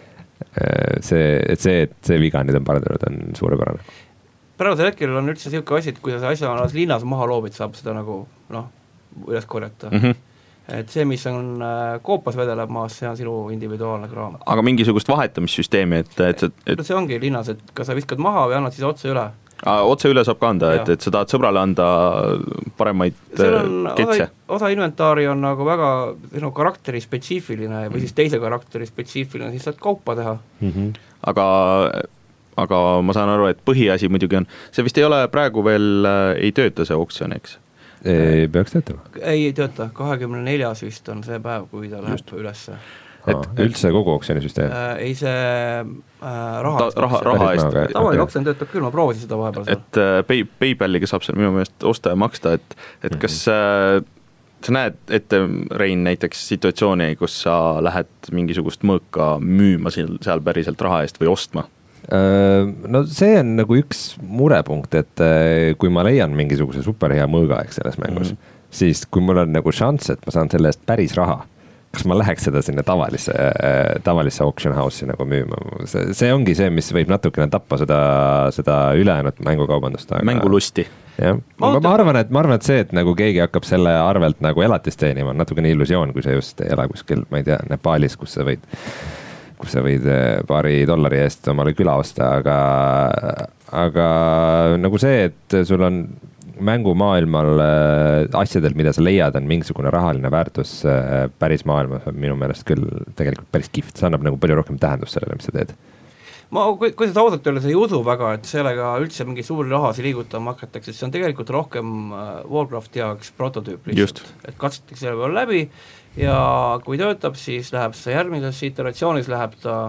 See, et see, et see viga nüüd on parandanud, on suurepärane. Praegusel hetkel on üldse selline asi, et kui sa asja on linnas maha loobid, saab seda nagu noh, üles korjata. Mm -hmm. Et see, mis on koopas vedeleb maas, see on sinu individuaalne kraam. Aga mingisugust vahetamissüsteemi, et, et, et, et... see ongi linnas, et kas sa viskad maha või annad siis otse üle? A, otse üle saab ka anda, et, et sa tahad sõbrale anda paremaid ketse. Osa, osa inventaari on nagu väga sinu karakteri spetsiifiline või siis teise karakteri spetsiifiline, siis saad kaupa teha. Mm -hmm. Aga, aga ma saan aru, et põhiasi muidugi on, see vist ei ole praegu veel, ei tööta see auksjon, eks? Ei peaks töötama? Ei, ei tööta, kahekümne neljas vist on see päev, kui ta läheb Just. ülesse. Et, üldse kogu auksjonisüsteem? Äh, ei see äh, raha, ta, raha, raha eest. Tavaline okay. auksjon töötab küll, ma proovisin seda vahepeal. Et äh, pay, PayPaliga saab seal minu meelest osta ja maksta, et, et mm-hmm. kas äh, sa näed ette, Rein, näiteks situatsiooni, kus sa lähed mingisugust mõõka müüma seal, seal päriselt raha eest või ostma? No see on nagu üks murepunkt, et kui ma leian mingisuguse superhea mõõga eks selles mängus, mm-hmm. siis kui mul on nagu šanss, et ma saan selle eest päris raha, kas ma läheks seda sinna tavalisse, tavalisse auction house'i nagu müüma. See, see ongi see, mis võib natukene tappa seda, seda ülejäänud mängukaubandust. Aga... Mängulusti. jah, ma, ma, ma arvan, et ma arvan, et see, et nagu keegi hakkab selle arvelt nagu elatist teenima, on natukene illusioon, kui sa just ei ela kuskil, ma ei tea, Nepaalis, kus sa võid kus sa võid paari dollari eest omale küla osta, aga, aga nagu see, et sul on mängumaailmal asjadel, mida sa leiad, on mingisugune rahaline väärtus päris maailmas on minu meelest küll tegelikult päris kihvt, see annab nagu palju rohkem tähendust sellele, mis sa teed. Ma, kui, kui seda ausalt öeldes ei usu väga, et sellega üldse mingi suuri rahasi liigutama hakatakse, see on tegelikult rohkem Warcrafti jaoks prototüüp lihtsalt, et katsetatakse selle peal läbi ja kui töötab, siis läheb see järgmises iteratsioonis läheb ta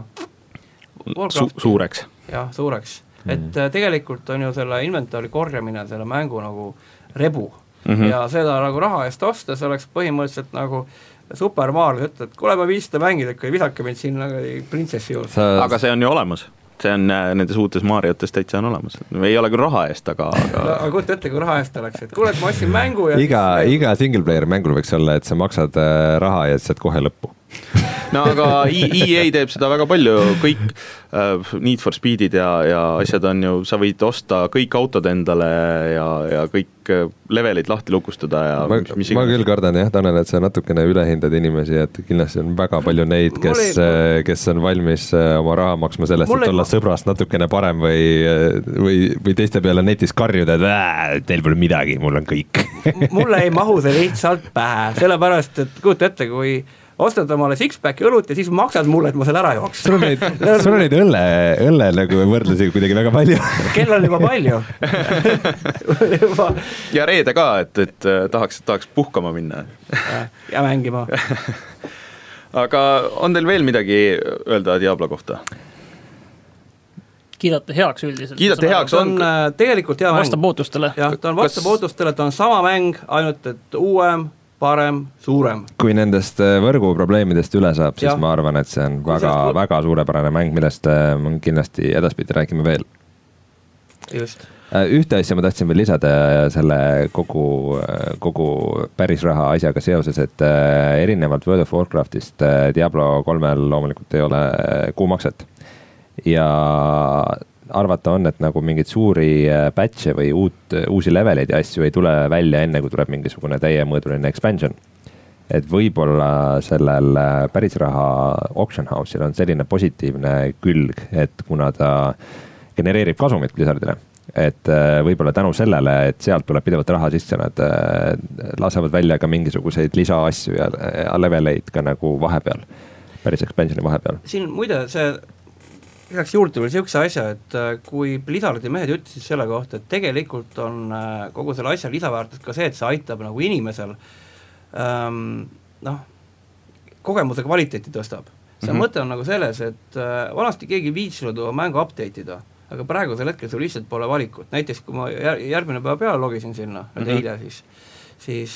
Su suureks. Jah, suureks, mm. et tegelikult on ju selle inventaari korjamine selle mängu nagu rebu mm -hmm. ja seda nagu raha eest osta, see oleks põhimõtteliselt nagu Super Mario, ütled, kuule ma viis seda mängida, kui visake mind siin nagu printsessi juurde. Sa... Aga see on ju olemas, see on nendes uutes Mariotes täitsa on olemas, ei ole küll raha eest, aga aga, no, aga kujuta ette, kui raha eest oleks, et kuule, et ma ostsin mängu ja iga, iga single player mängul võiks olla, et sa maksad raha ja saad kohe lõppu. No aga E A teeb seda väga palju, kõik uh, Need for Speedid ja, ja asjad on ju, sa võid osta kõik autod endale ja, ja kõik levelid lahti lukustada ja ma, mis ma küll kardan jah, Tanel, et sa natukene ülehindad inimesi, et kindlasti on väga palju neid, kes, oli... kes on valmis oma raha maksma sellest, et olla sõbrast natukene parem või, või, või teiste peale netis karjuda, et äh, teil pole midagi, mul on kõik. Mulle ei mahu see lihtsalt pähe, sellepärast, et kujuta ette, kui ostad omale six-packi õlut ja siis maksad mulle, et ma selle ära jooks. Sul on neid, sul on neid õlle, õlle nagu võrdlusi kuidagi väga palju. Kell on juba palju. juba... Ja reede ka, et, et tahaks, tahaks puhkama minna. Ja, ja mängima. Aga on teil veel midagi öelda Diablo kohta? Kiidate heaks üldiselt. Kiidate heaks on, on tegelikult hea mäng. Vastab ootustele. Jah, ta on vastab Kas... ootustele, ta on sama mäng, ainult et uuem, parem, suurem. Kui nendest võrgu probleemidest üle saab, siis ja. ma arvan, et see on väga, sellest... väga suurepärane mäng, millest ma kindlasti edaspidi räägime veel. Just. Ühte asja ma tahtsin veel lisada selle kogu, kogu päris raha asjaga seoses, et erinevalt World of Warcraftist Diablo kolmel loomulikult ei ole kuumakset. Ja arvata on, et nagu mingid suuri patche või uut, uusi leveleid ja asju ei tule välja enne, kui tuleb mingisugune täiemõõduline expansion. Et võib-olla sellel päris raha auction house'il on selline positiivne külg, et kuna ta genereerib kasumit Blizzardile, et võib-olla tänu sellele, et sealt tuleb pidevalt raha sisse, nad lasevad välja ka mingisuguseid lisaasju ja leveleid ka nagu vahepeal, päris expansioni vahepeal. Siin muide see lisaks juurde veel siukse asja, et kui Blizzardi mehed ütlesid selle kohta, et tegelikult on kogu selle asja lisaväärtus ka see, et see aitab nagu inimesel ähm, noh, kogemuse kvaliteeti tõstab. See mm-hmm. mõte on nagu selles, et vanasti keegi viitsinud oma mängu update'ida, aga praegusel hetkel sul lihtsalt pole valikut. Näiteks kui ma järgmine päeva peale logisin sinna, mm-hmm. eile siis, siis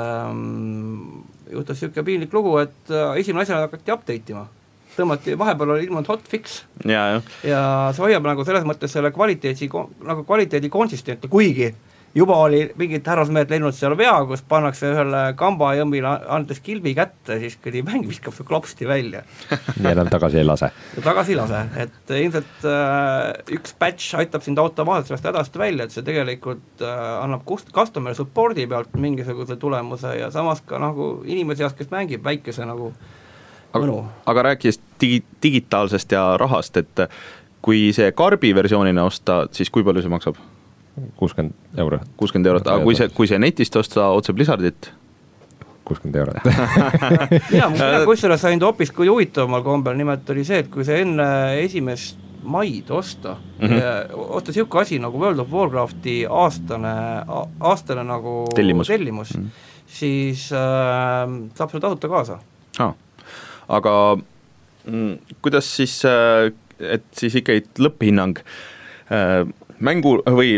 ähm, juhtus siuke piinlik lugu, et esimene asja hakati update'ima. Tõmmati, vahepeal oli ilmunud hotfix ja, ja. ja see hoiab nagu selles mõttes selle kvaliteedi, nagu kvaliteedi konsistenti, kuigi juba oli mingid härrasmehed läinud seal vea, kus pannakse ühele kamba jõmmile andes kilbi kätte, siis kui mäng viskab su klopsti välja. Ja enam tagasi ei lase. Tagasi ei lase, et ilmselt äh, üks patch aitab sind automaatselt sellest hädast välja, et see tegelikult äh, annab kust, customer support'i pealt mingisuguse tulemuse ja samas ka nagu inimese jaoks, kes mängib väikese nagu Aga, aga rääkis digi, digitaalsest ja rahast, et kui see karbi versioonina osta, siis kui palju see maksab? kuuskümmend eurot. kuuskümmend eurot, aga kui see, kui see netist osta otse Blizzardit? kuuskümmend eurot. ja, mina kusjuures sain hoopis kui huvitaval kombel, nimelt oli see, et kui see enne esimest maid osta, mm-hmm. osta siuke asi nagu World of Warcrafti aastane, aastane nagu tellimus, tellimus mm-hmm. siis äh, saab seda tasuta kaasa. Ah. Aga mm, kuidas siis, et siis ikkagi lõpphinnang mängu või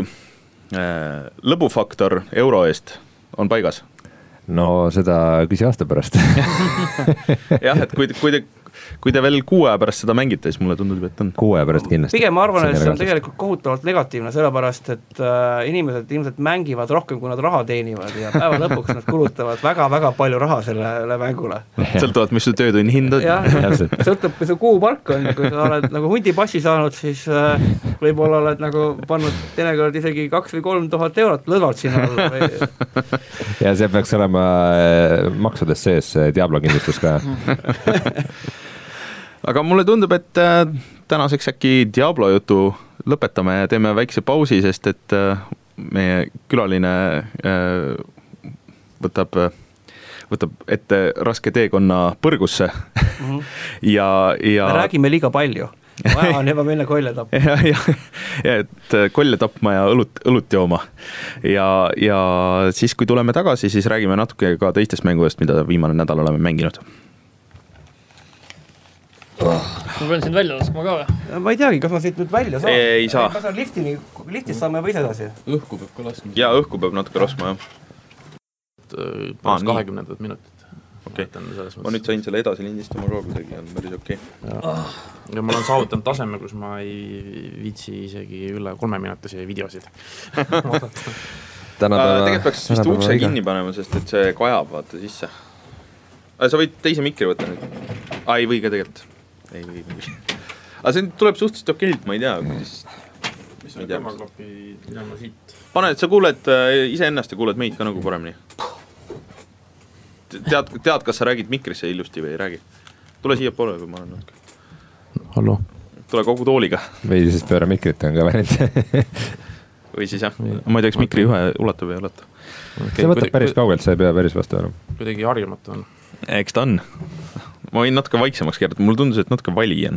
lõbufaktor euro eest on paigas? No seda küsi aasta pärast. Jah, et kui, kui te kui te veel kuu aja pärast seda mängite, siis mulle tundub, et on. Kuu aja pärast kindlasti. Pigem ma arvan, et see on tegelikult kohutavalt negatiivne, sellepärast, et äh, inimesed ilmselt mängivad rohkem, kui nad raha teenivad ja päeva lõpuks nad kulutavad väga-väga palju raha sellele mängule. Sõltuvad, mis su töötunni hind on. Jah, sõltub, mis su kuupalk on. Kui sa oled nagu hundipassi saanud, siis äh, võib-olla oled nagu pannud teinekord isegi kaks või kolm tuhat eurot lõdvalt sinna alla. Või... ja see peaks olema maksudes sees Diablo kindlustus ka. Aga mulle tundub, et tänaseks äkki Diablo jutu lõpetame ja teeme väikse pausi, sest et meie külaline võtab, võtab ette raske teekonna põrgusse mm-hmm. ja, ja me räägime liiga palju, vaja on juba minna kolje tapma. ja, ja, ja et kolje tapma ja õlut, õlut jooma ja, ja siis kui tuleme tagasi, siis räägime natuke ka teistest mängudest, mida viimane nädal oleme mänginud. Ma pean sind välja laskma ka või? Ma ei teagi, kas ma siit nüüd välja saan. Ei, ei saa. Ma saan liftini, liftist saame või ise edasi. Õhku peab ka laskma. Ja õhku peab natuke laskma, jah. Pärast kahekümnendat minutit. Okei, okay. Ma nüüd sain selle edasi lindistama ka kuidagi, on päris okei okay. ja. ja ma olen saavutanud taseme, kus ma ei viitsi isegi üle kolme minutisi videosid Tegelikult peaks vist ukse kinni panema, sest et see kajab vaata sisse. Sa võid teise mikri võtta nüüd. Aa, ei või ka tegelikult. Ei või, või. Aga see tuleb suhteliselt okeilt, ma ei tea. Mis, mis on kõmmaklappi jääma siit? Pane, et sa kuuled ise ennast ja kuuled meid ka nagu paremini. Tead, tead, kas sa räägid mikrisse ilusti või ei räägi? Tule siia poole, kui ma olen natuke. Hallo. Tule kogu tooliga. Või siis pööra mikrit on ka välinud. Või siis jah. Ma ei tea, kas mikri ühe ulatab või ei ulata. Okay, see võtab päris kaugelt, sa ei pea päris vastu enam. Kuidagi harjumatu on. Eks ta on. Ma võin natuke vaiksemaks keerata, mulle tundus, et natuke vali on.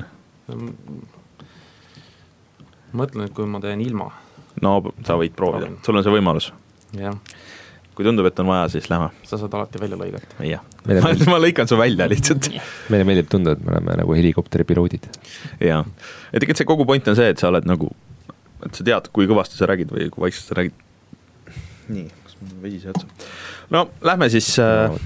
Mõtlen, et kui ma teen ilma. No, sa võid proovida, sul on see võimalus. Jah. Kui tundub, et on vaja, siis lähme. Sa saad alati välja lõigata. Jah. Ma, ma lõikan su välja lihtsalt. Meile meeldib tunda, et me oleme nagu helikopteri piloodid. Jaa. Ja tegelikult see kogu point on see, et sa oled nagu, et sa tead, kui kõvasti sa räägid või kui vaikselt sa räägid. Nii, kas mul vesi see otsa. No, lähme siis... No,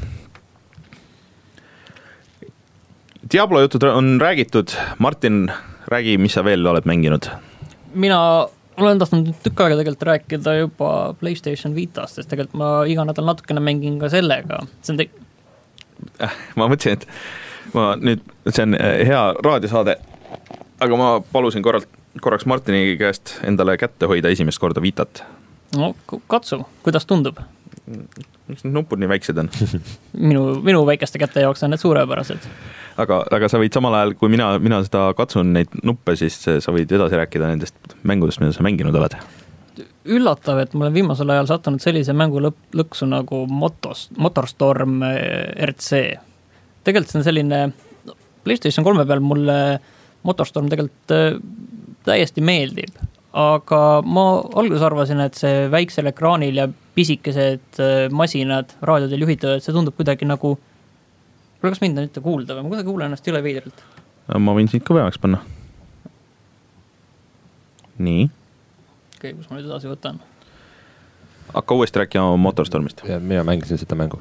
Diablo jutud on räägitud. Martin, räägi, mis sa veel oled mänginud? Mina olen tahtnud tükk aega tegelikult rääkida juba PlayStation Vitast, sest tegelikult ma iga nädal natukene mängin ka sellega. See on te... äh, ma mõtlesin, et ma nüüd, see on hea raadiosaade, aga ma palusin korralt, korraks Martini käest endale kätte hoida esimest korda Vitat. No katsu, kuidas tundub? Miks need nupud nii väiksed on? minu, minu väikeste kätte jaoks on need suurepärased. Aga, aga sa võid samal ajal, kui mina, mina seda katsun neid nuppe, siis sa võid edasi rääkida nendest mängudest, mida sa mänginud oled. Üllatav, et ma olen viimasel ajal sattunud sellise mängu lõp, lõksu nagu Motos, Motorstorm R C. Tegelikult see on selline, PlayStation kolme peal mulle Motorstorm tegelikult täiesti meeldib, aga ma alguses arvasin, et see väiksel ekraanil ja pisikesed masinad, raadiodel juhitavad, see tundub kuidagi nagu Kuule, kas mind on nüüd kuulda või? Ma kuidagi kuulen ennast üle veidralt. Ma võin siit ka veaks panna. Nii. Okei, okay, kus ma nüüd edasi võtan? Hakka uuesti rääkima Motorstormist. Ja mina mängisin seda mängu.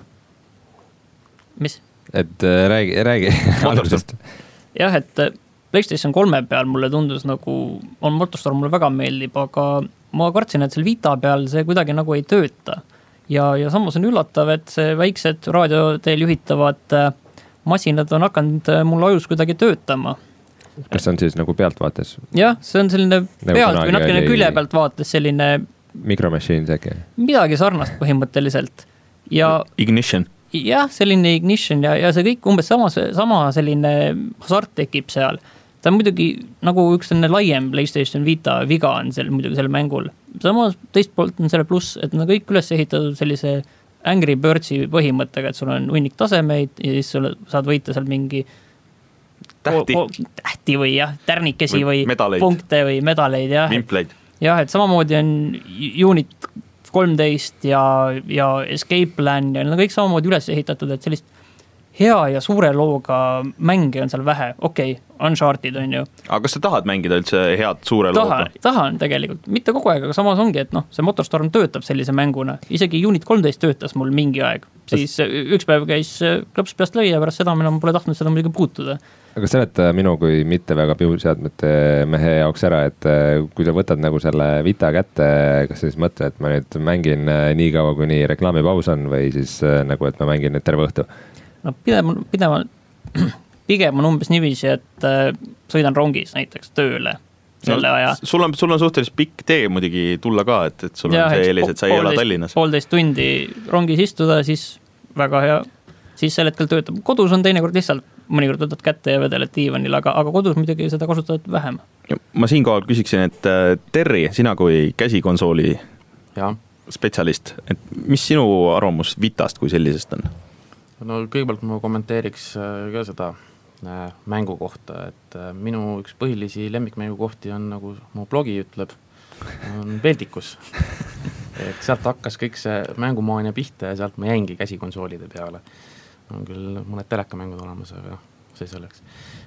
Mis? Et äh, räägi, räägi. Motorstorm. Jah, et PlayStation kolme peal mulle tundus nagu, on Motorstorm mulle väga meeldib, aga ma kartsin, et seal Vita peal see kuidagi nagu ei tööta. Ja, ja samas on üllatav, et see väiksed raadioteel juhitavad masinad on hakanud mul ajus kuidagi töötama. Kas see on siis nagu pealtvaates? Jah, see on selline nagu pealt või natukene oli... külje pealt vaates selline... Mikromachine äkki? Midagi sarnast põhimõtteliselt. Ja... Ignition. Jah, selline ignition ja, ja see kõik umbes sama, sama selline hasart tekib seal. Ta on muidugi nagu üks selline laiem PlayStation Vita viga on seal muidugi selle mängul. Samas teist poolt on selle pluss, et on kõik üles ehitatud sellise Angry Birdsi põhimõttega, et sul on hunnik tasemeid ja siis sul saad võita seal mingi tähti, po, po, tähti või jah, tärnikesi või, või medaleid. Punkte või medaleid. Jah, Vimpleid. Jah, et samamoodi on Unit kolmteist ja, ja Escape Plan ja need on kõik samamoodi üles ehitatud, et sellist hea ja suure looga mänge on seal vähe. Okei, okay, Uncharted on ju. Aga kas sa tahad mängida üldse head suure tahan, looga? Tahan tegelikult, mitte kogu aeg, aga samas ongi, et noh, see Motorstorm töötab sellise mänguna. Isegi Unit kolmteist töötas mul mingi aeg. Siis üks päev käis klõps peast lõi ja pärast seda mina pole tahtnud seda muidugi puutuda. Aga seleta minu kui mitte väga piuseadmete mehe jaoks ära, et kui sa võtad nagu selle Vita kätte, kas siis mõtle, et ma nüüd mängin nii kaua, kuni reklaamipaus on või siis nagu, et ma mängin nüüd terve õhtu? No pidem, pidem, pigem on umbes niiviisi, et äh, sõidan rongis näiteks tööle selle no, aja. Sul on, sul on suhteliselt pikk tee muidugi tulla ka, et, et sul ja, on see eelis, et sa ei ela Tallinnas. Poolteist tundi rongis istuda, siis väga hea, siis sel hetkel töötab. Kodus on teinekord lihtsalt, mõnikord võtad kätte ja vedeled diivanil, aga, aga kodus muidugi seda kasutad vähem. Ma siinkohal küsiksin, et Terri, sina kui käsikonsooli spetsialist, et mis sinu arvamus Vitast kui sellisest on? No kõigepealt ma kommenteeriks ka seda mängu kohta, et minu üks põhilisi lemmikmängu kohti on, nagu mu blogi ütleb, on Peldikus. Et sealt hakkas kõik see mängumaania pihta ja sealt ma jäingi käsikonsoolide peale. On küll mõned telekamängud olemas, aga see selleks.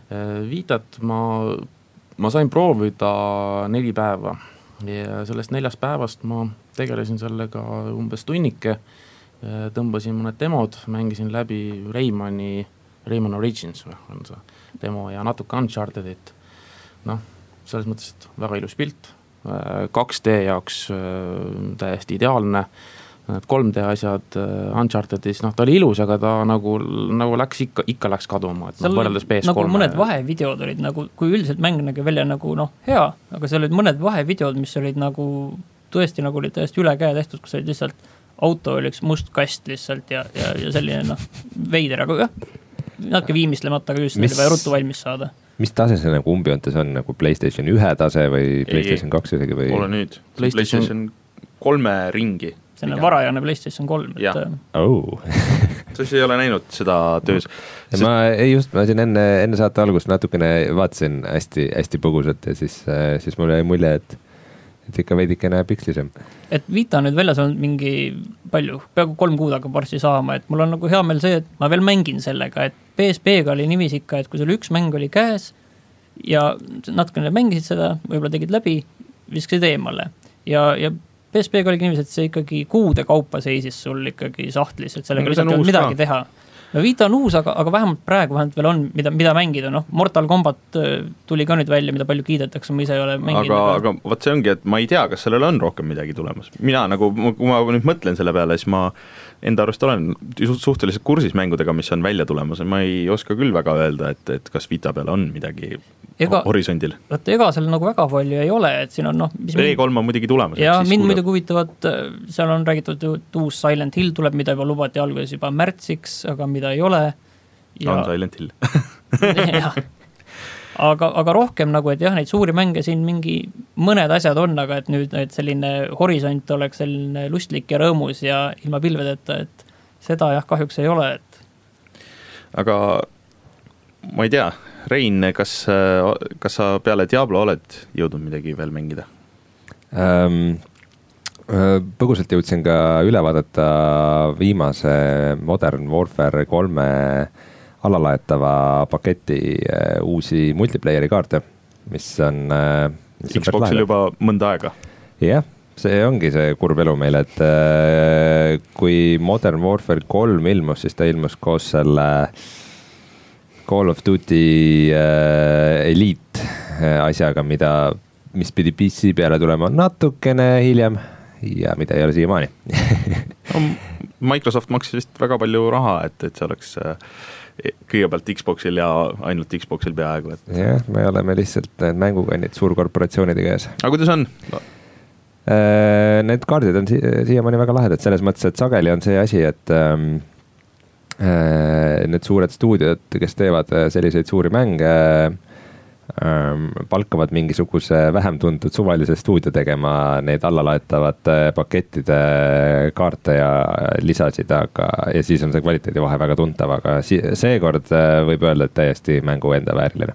Vitat ma, ma sain proovida neli päeva ja sellest neljast päevast ma tegelesin sellega umbes tunnike, tõmbasin mõned demod, mängisin läbi Raymani, Rayman Origins on see demo ja natuke Unchartedit. Noh, selles mõttes, et väga ilus pilt, kaks D jaoks täiesti ideaalne, kolm D asjad Unchartedis, noh ta oli ilus, aga ta nagu, nagu läks ikka, ikka läks kaduma, et noh, võrreldes P S kolm. Nagu mõned vahevideod olid nagu, kui üldiselt mäng nägi välja nagu noh, hea, aga seal olid mõned vahevideod, mis olid nagu tõesti nagu olid täiesti üle käe tehtud, kus olid lihtsalt auto oli üks must kast lihtsalt ja, ja, ja selline noh, veider, aga jah, natuke viimistlemata, aga just mis, oli vaja ruttu valmis saada. Mis tase see nagu umbijontes on, nagu PlayStation ühe tase või PlayStation kaks isegi või? Ole nüüd, PlayStation, PlayStation kolme ringi. See on varajane PlayStation kolm. Et... Oh. Sa ei ole näinud seda töös. Sest... Ma ei just, ma siin enne, enne saate algust natukene vaatasin hästi, hästi põgusalt ja siis, siis mul jäi mulje, et et ikka veidikene pikslisem. Et Vita nüüd väljas on mingi palju, peaaegu kolm kuud hakkab varsti saama, et mul on nagu hea meel see, et ma veel mängin sellega, et P S P-ga oli nivis ikka, et kui sul üks mäng oli käes ja natukene mängisid seda, võib-olla tegid läbi, viskasid eemale. Ja, ja P S P-ga oligi nivis, et see ikkagi kuude kaupa seisis sul ikkagi sahtlis, et sellega lihtsalt ei midagi ka teha. No Vita on uus, aga, aga vähemalt praegu vähemalt veel on, mida, mida mängida. No, Mortal Kombat tuli ka nüüd välja, mida palju kiidetakse, ma ise ei ole mänginud. Aga, aga võt see ongi, et ma ei tea, kas sellel on rohkem midagi tulemas. Mina nagu, kui ma nüüd mõtlen selle peale, siis ma enda arust olen suhteliselt kursis mängudega, mis on välja tulemas. Ma ei oska küll väga öelda, et, et kas Vita peale on midagi ega, horisondil. Vaata, ega seal nagu väga palju ei ole, et siin on noh... E kolm on muidugi tulemas. Ja mind muidugi huvitavad, seal on räägitud, et uus Silent Hill tuleb, mida juba lubati alguses juba märtsiks, aga mida ei ole. Ja... On Silent Hill. aga, aga rohkem nagu, et jah, neid suuri mänge siin mingi mõned asjad on, aga et nüüd et selline horisont oleks selline lustlik ja rõõmus ja ilma pilvedeta, et seda jah, kahjuks ei ole. Et... Aga ma ei tea, Rein, kas, kas sa peale Diablo oled jõudnud midagi veel mängida? Um, põgusalt jõudsin ka üle vaadata viimase Modern Warfare kolme alalaetava paketi uusi multiplayeri kaarte, mis on... Mis Xboxil juba mõnda aega. Jah, see ongi see kurb elu meil, et kui Modern Warfare kolm ilmus, siis ta ilmus koos selle Call of Duty Elite asjaga, mida, mis pidi P C peale tulema natukene hiljem ja mida ei ole siiamaani. no, Microsoft maksis vist väga palju raha, et, et see oleks kõigepealt Xboxil ja ainult Xboxil peaaegu. Et... jah, me oleme lihtsalt need mängukannid suurkorporatsioonide käes. Aga kuidas on? No. Need kaardid on si- siiamaani väga lahedad, selles mõttes, et sageli on see asi, et ähm, need suured stuudiod, kes teevad selliseid suuri mänge, palkavad mingisuguse vähem tuntud suvalise stuudio tegema neid allalaetavate pakettide kaarte ja lisasid, aga, ja siis on see kvaliteedi vahe väga tuntav, aga seekord võib öelda, et täiesti mängu enda vääriline.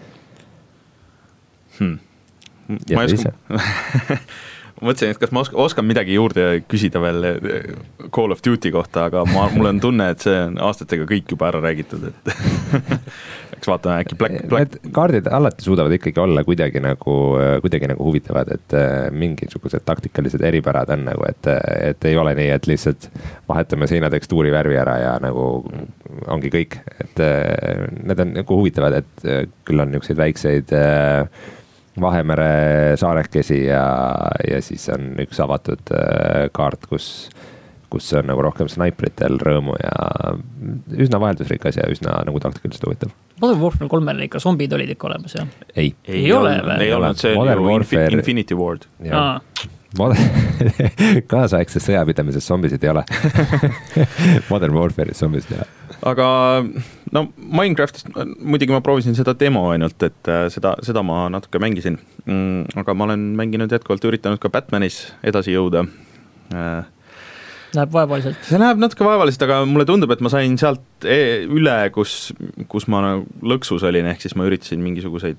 Hmm. Ma ei oska... mõtlesin, et kas ma oskan, oskan midagi juurde küsida veel Call of Duty kohta, aga ma, mul on tunne, et see on aastatega kõik juba ära räägitud, et eks vaatame äkki Black, Black... Need kaardid alati suudavad ikkagi olla kuidagi nagu, kuidagi nagu huvitavad, et mingisugused taktikalised eripärad on nagu, et, et ei ole nii, et lihtsalt vahetame seina tekstuuri värvi ära ja nagu ongi kõik, et need on nagu huvitavad, et küll on niisuguseid väikseid Vahemere saarekesi ja, ja siis on üks avatud kaart, kus, kus on nagu rohkem snaipritel rõõmu ja üsna vaheldusrikas ja üsna nagu taktikaliselt huvitav. Modern Warfare kolmel ikka zombid olid ikka olemas, jah? Ei. Ei, ei ole või? Ei olnud, see Modern ju Warfare... Infinity Ward. Modern... kaasaegses sõjapidamises zombisid ei ole. Modern Warfare'is zombisid ei ole. Aga no Minecraftist muidugi ma proovisin seda demo ainult, et seda, seda ma natuke mängisin. Mm, aga ma olen mänginud jätkuvalt, üritanud ka Batmanis edasi jõuda. Läheb vaevaliselt. See läheb natuke vaevaliselt, aga mulle tundub, et ma sain sealt üle, kus, kus ma lõksus olin, ehk siis ma üritasin mingisuguseid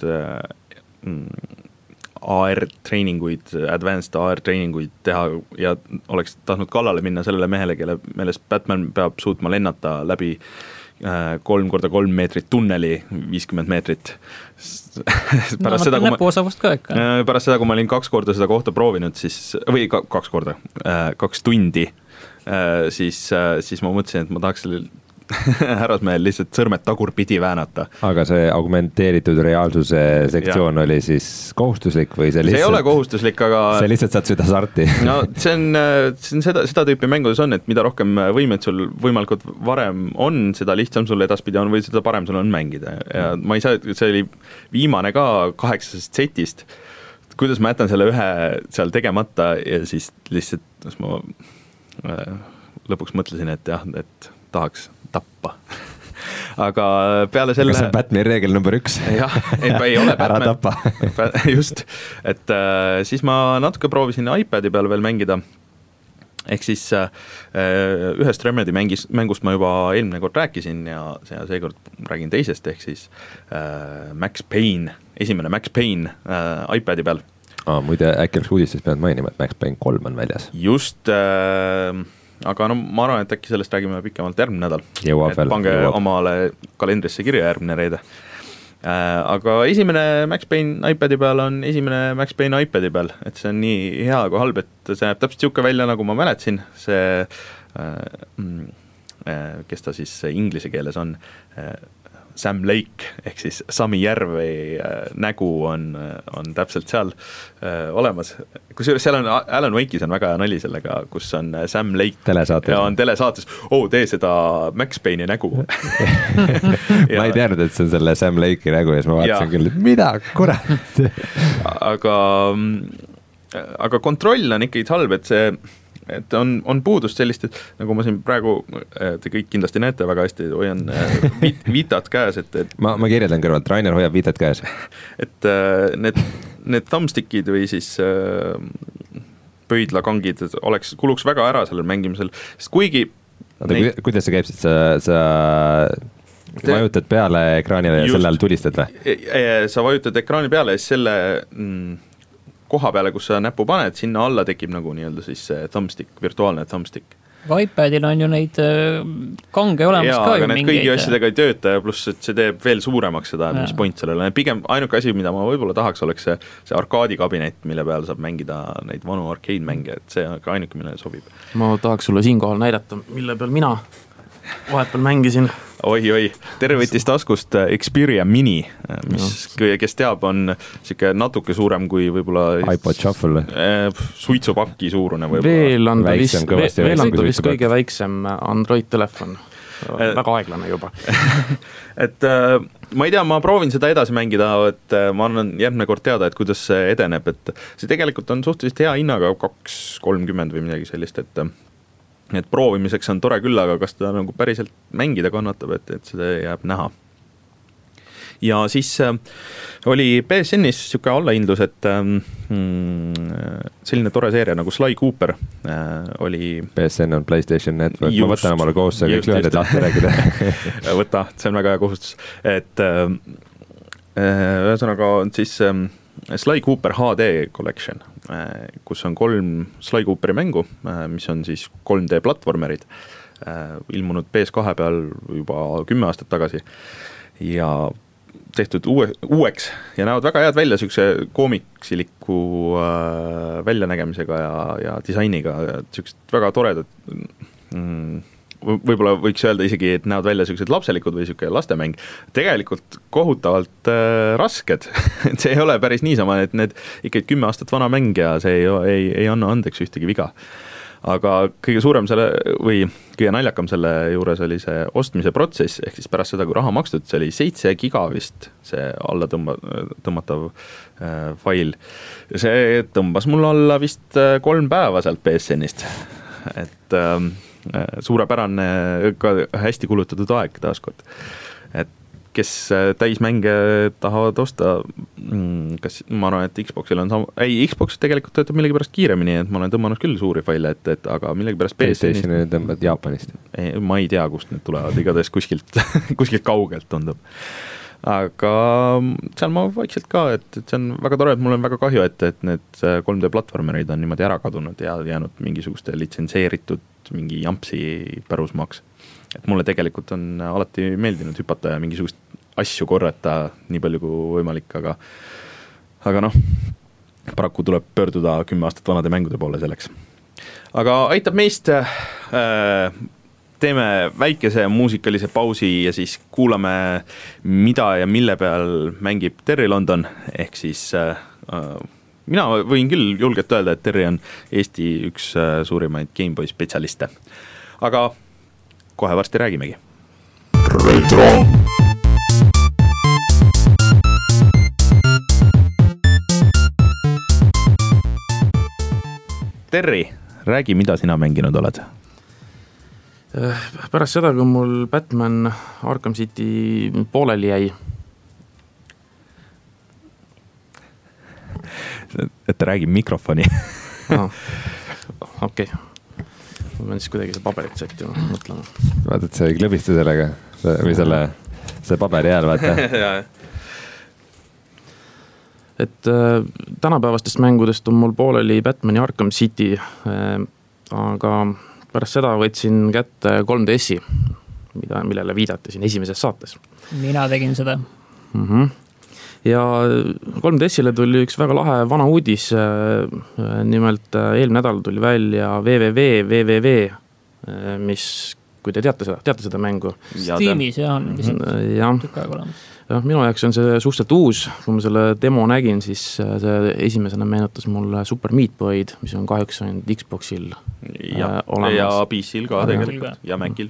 A R treeninguid, advanced A R treeninguid teha ja oleks tahtnud kallale minna sellele mehele, kelle meelest Batman peab suutma lennata läbi kolm korda kolm meetrit tunneli, viiskümmend meetrit. No, seda, ma, ka ikka. pärast seda, kui ma olin kaks korda seda kohta proovinud, siis, või kaks korda, kaks tundi, siis, siis ma mõtlesin, et ma tahaks selle härrasmehel lihtsalt sõrmed tagurpidi väänata. Aga see augmenteeritud reaalsuse sektsioon ja. Oli siis kohustuslik või see lihtsalt? See ei ole kohustuslik, aga... See lihtsalt saad süda sarti. No see on, see on seda, seda tüüpi mängudes on, et mida rohkem võimed sul võimalikult varem on, seda lihtsam sul edaspidi on või seda parem sul on mängida. Ja ma ei saa, see oli viimane ka kaheksasest setist. Kuidas ma jätan selle ühe seal tegemata ja siis lihtsalt ma lõpuks mõtlesin, et jah, et tahaks tappa. Aga peale selle... Kas see on Batmani reegel number üks? Jah, ei, ei ole Batman. Ära tappa. Just, et äh, siis ma natuke proovisin iPadi peal veel mängida. Ehk siis äh, ühest Remedy mängis, mängust ma juba eelmine kord rääkisin ja seekord räägin teisest, ehk siis äh, Max Payne, esimene Max Payne äh, iPadi peal. Ah, muide, äkki oleks uudistes peanud mainima, et Max Payne kolm on väljas. Just... Äh, aga no ma arvan, et äkki sellest räägime pikemalt järgmine nädal. Jõuab veel. Pange jõuab. Omale kalendrisse kirja järgmine reede. Äh, aga esimene Max Payne iPadi peal on esimene Max Payne iPadi peal, et see on nii hea kui halb, et see näeb täpselt siuke välja, nagu ma mäletsin. See, äh, kes ta siis inglise keeles on, äh, Sam Lake, ehk siis Sami Järvi äh, nägu on, on täpselt seal äh, olemas. Kusjuures seal on, Alan Wake'is on väga nali sellega, kus on Sam Lake telesaates. Ja on telesaates, oh, tee seda Max Payne'i nägu. ja, ma ei teadnud, et see on selle Sam Lake'i nägu ja siis ma vaatasin küll, et mida, kurat. aga, aga kontroll on ikkagi halb, et see et on, on puudust sellist, et nagu ma siin praegu, te kõik kindlasti näete väga hästi, hoian viit, viitad käes, et, et ma, ma kirjeldan kõrvalt, Rainer hoiab viitad käes. Et need, need thumbstickid või siis pöidlakangid oleks, kuluks väga ära sellel mängimisel, sest kuigi Oota, neid... kuidas see käib, et sa, sa Te... vajutad peale ekraanile ja Just. Selle all tulistad või? Sa vajutad ekraani peale ja selle mm, koha peale, kus sa näpu paned, sinna alla tekib nagu nii-öelda siis thumbstick, virtuaalne thumbstick. Aga iPadil on ju neid kange olemas Jaa, ka ju ju mingeid. Kõigi asjadega ei tööta ja pluss, et see teeb veel suuremaks seda, mis point sellele. Pigem ainuke asi, mida ma võib-olla tahaks, oleks see, see arkaadikabinet, mille peal saab mängida neid vanu arcade-mänge, et see on ka ainuke, millele sobib. Ma tahaks sulle siinkohal näidata, mille peal mina vahepeal mängisin. Oi, oi, terve võttis taskust Xperia Mini, mis, no. kes teab, on siuke natuke suurem kui võib-olla iPod Shuffle suitsupaki suurune võib-olla. Veel on ta vist, veel on ta vist kõige väiksem Android-telefon. Väga aeglane juba. et ma ei tea, ma proovin seda edasi mängida, et ma annan järgmine kord teada, et kuidas see edeneb, et see tegelikult on suhteliselt hea hinnaga kaks kolmkümmend või midagi sellist, et et proovimiseks on tore küll, aga kas ta nagu päriselt mängida kannatab, et, et seda jääb näha. Ja siis äh, oli P S N-is siuke allahindlus, et mm, selline tore seeria nagu Sly Cooper äh, oli... P S N on PlayStation Network, just, ma võtan omale kohustus, kõik lühendid lahti rääkida. Võta, see on väga hea kohustus. Et äh, ühesõnaga on siis äh, Sly Cooper H D Collection, kus on kolm Sly Cooperi mängu, mis on siis kolm D platvormerid, ilmunud P S kahe peal juba kümme aastat tagasi ja tehtud uue, uueks ja näevad väga head välja siukse koomiksiliku väljanägemisega ja, ja disainiga, siuksed väga toredad mm, võib-olla võiks öelda isegi, et näevad välja siuksed lapselikud või siuke lastemäng, tegelikult kohutavalt äh, rasked. see ei ole päris niisama, et need ikka kümme aastat vana mäng ja see ei, ei, ei anna andeks ühtegi viga. Aga kõige suurem selle või kõige naljakam selle juures oli see ostmise protsess, ehk siis pärast seda, kui raha makstud, see oli seitse giga vist see alla tõmba, tõmmatav äh, fail. See tõmbas mul alla vist äh, kolm päeva sealt P S N-ist. Et äh, suurepärane, ka hästi kulutatud aeg taaskord. Et kes täismänge tahavad osta, kas ma arvan, et Xboxil on sama, ei, Xbox tegelikult töötab millegipärast kiiremini, et ma olen tõmmanud küll suuri faile, et, et aga millegipärast PlayStationile tõmbad Jaapanist. Ei, ma ei tea, kust need tulevad, igatahes kuskilt, kuskilt kaugelt tundub. Aga seal ma vaikselt ka, et, et see on väga tore, et mul on väga kahju, et, et need kolm D platvormerid on niimoodi ära kadunud ja jäänud mingisuguste litsenseeritud mingi jampsi pärusmaaks. Et mulle tegelikult on alati meeldinud hüpata ja mingisugust asju korrata nii palju kui võimalik, aga aga noh, paraku tuleb pöörduda kümme aastat vanade mängude poole selleks. Aga aitab meist, teeme väikese muusikalise pausi ja siis kuulame, mida ja mille peal mängib Terry London, ehk siis mina võin küll julgelt öelda, et Terry on Eesti üks suurimaid Gameboy spetsialiste. Aga kohe varsti räägimegi. Retro! Terry, räägi, mida sina mänginud oled? Pärast seda, kui mul Batman Arkham City pooleli jäi. Et ta räägib mikrofoni. Aha, okei. Okay. Ma pean siis kuidagi see paberit sättima, mõtlema. Vaatad, see ei klõbista sellega või selle, see paberi jääl, vaata. Et äh, tänapäevastest mängudest on mul pooleli Batman ja Arkham City, äh, aga pärast seda võtsin kätte kolm D S-i, mida, millele viidati siin esimeses saates. Mina tegin seda. Mm-hmm. Ja kolm D S-ile tuli üks väga lahe vana uudis, nimelt eelmine nädal tuli välja www, mis, kui te teate seda, teate seda mängu? Steamis jah, on jah. tükk aeg olemas. Ja, minu jaoks on see suhteliselt uus, kui ma selle demo nägin, siis see esimesena meenutas mulle Super Meat Boy'd, mis on kahjuks ainult Xboxil ja, olemas. Ja P C-l ka tegelikult ja Macil.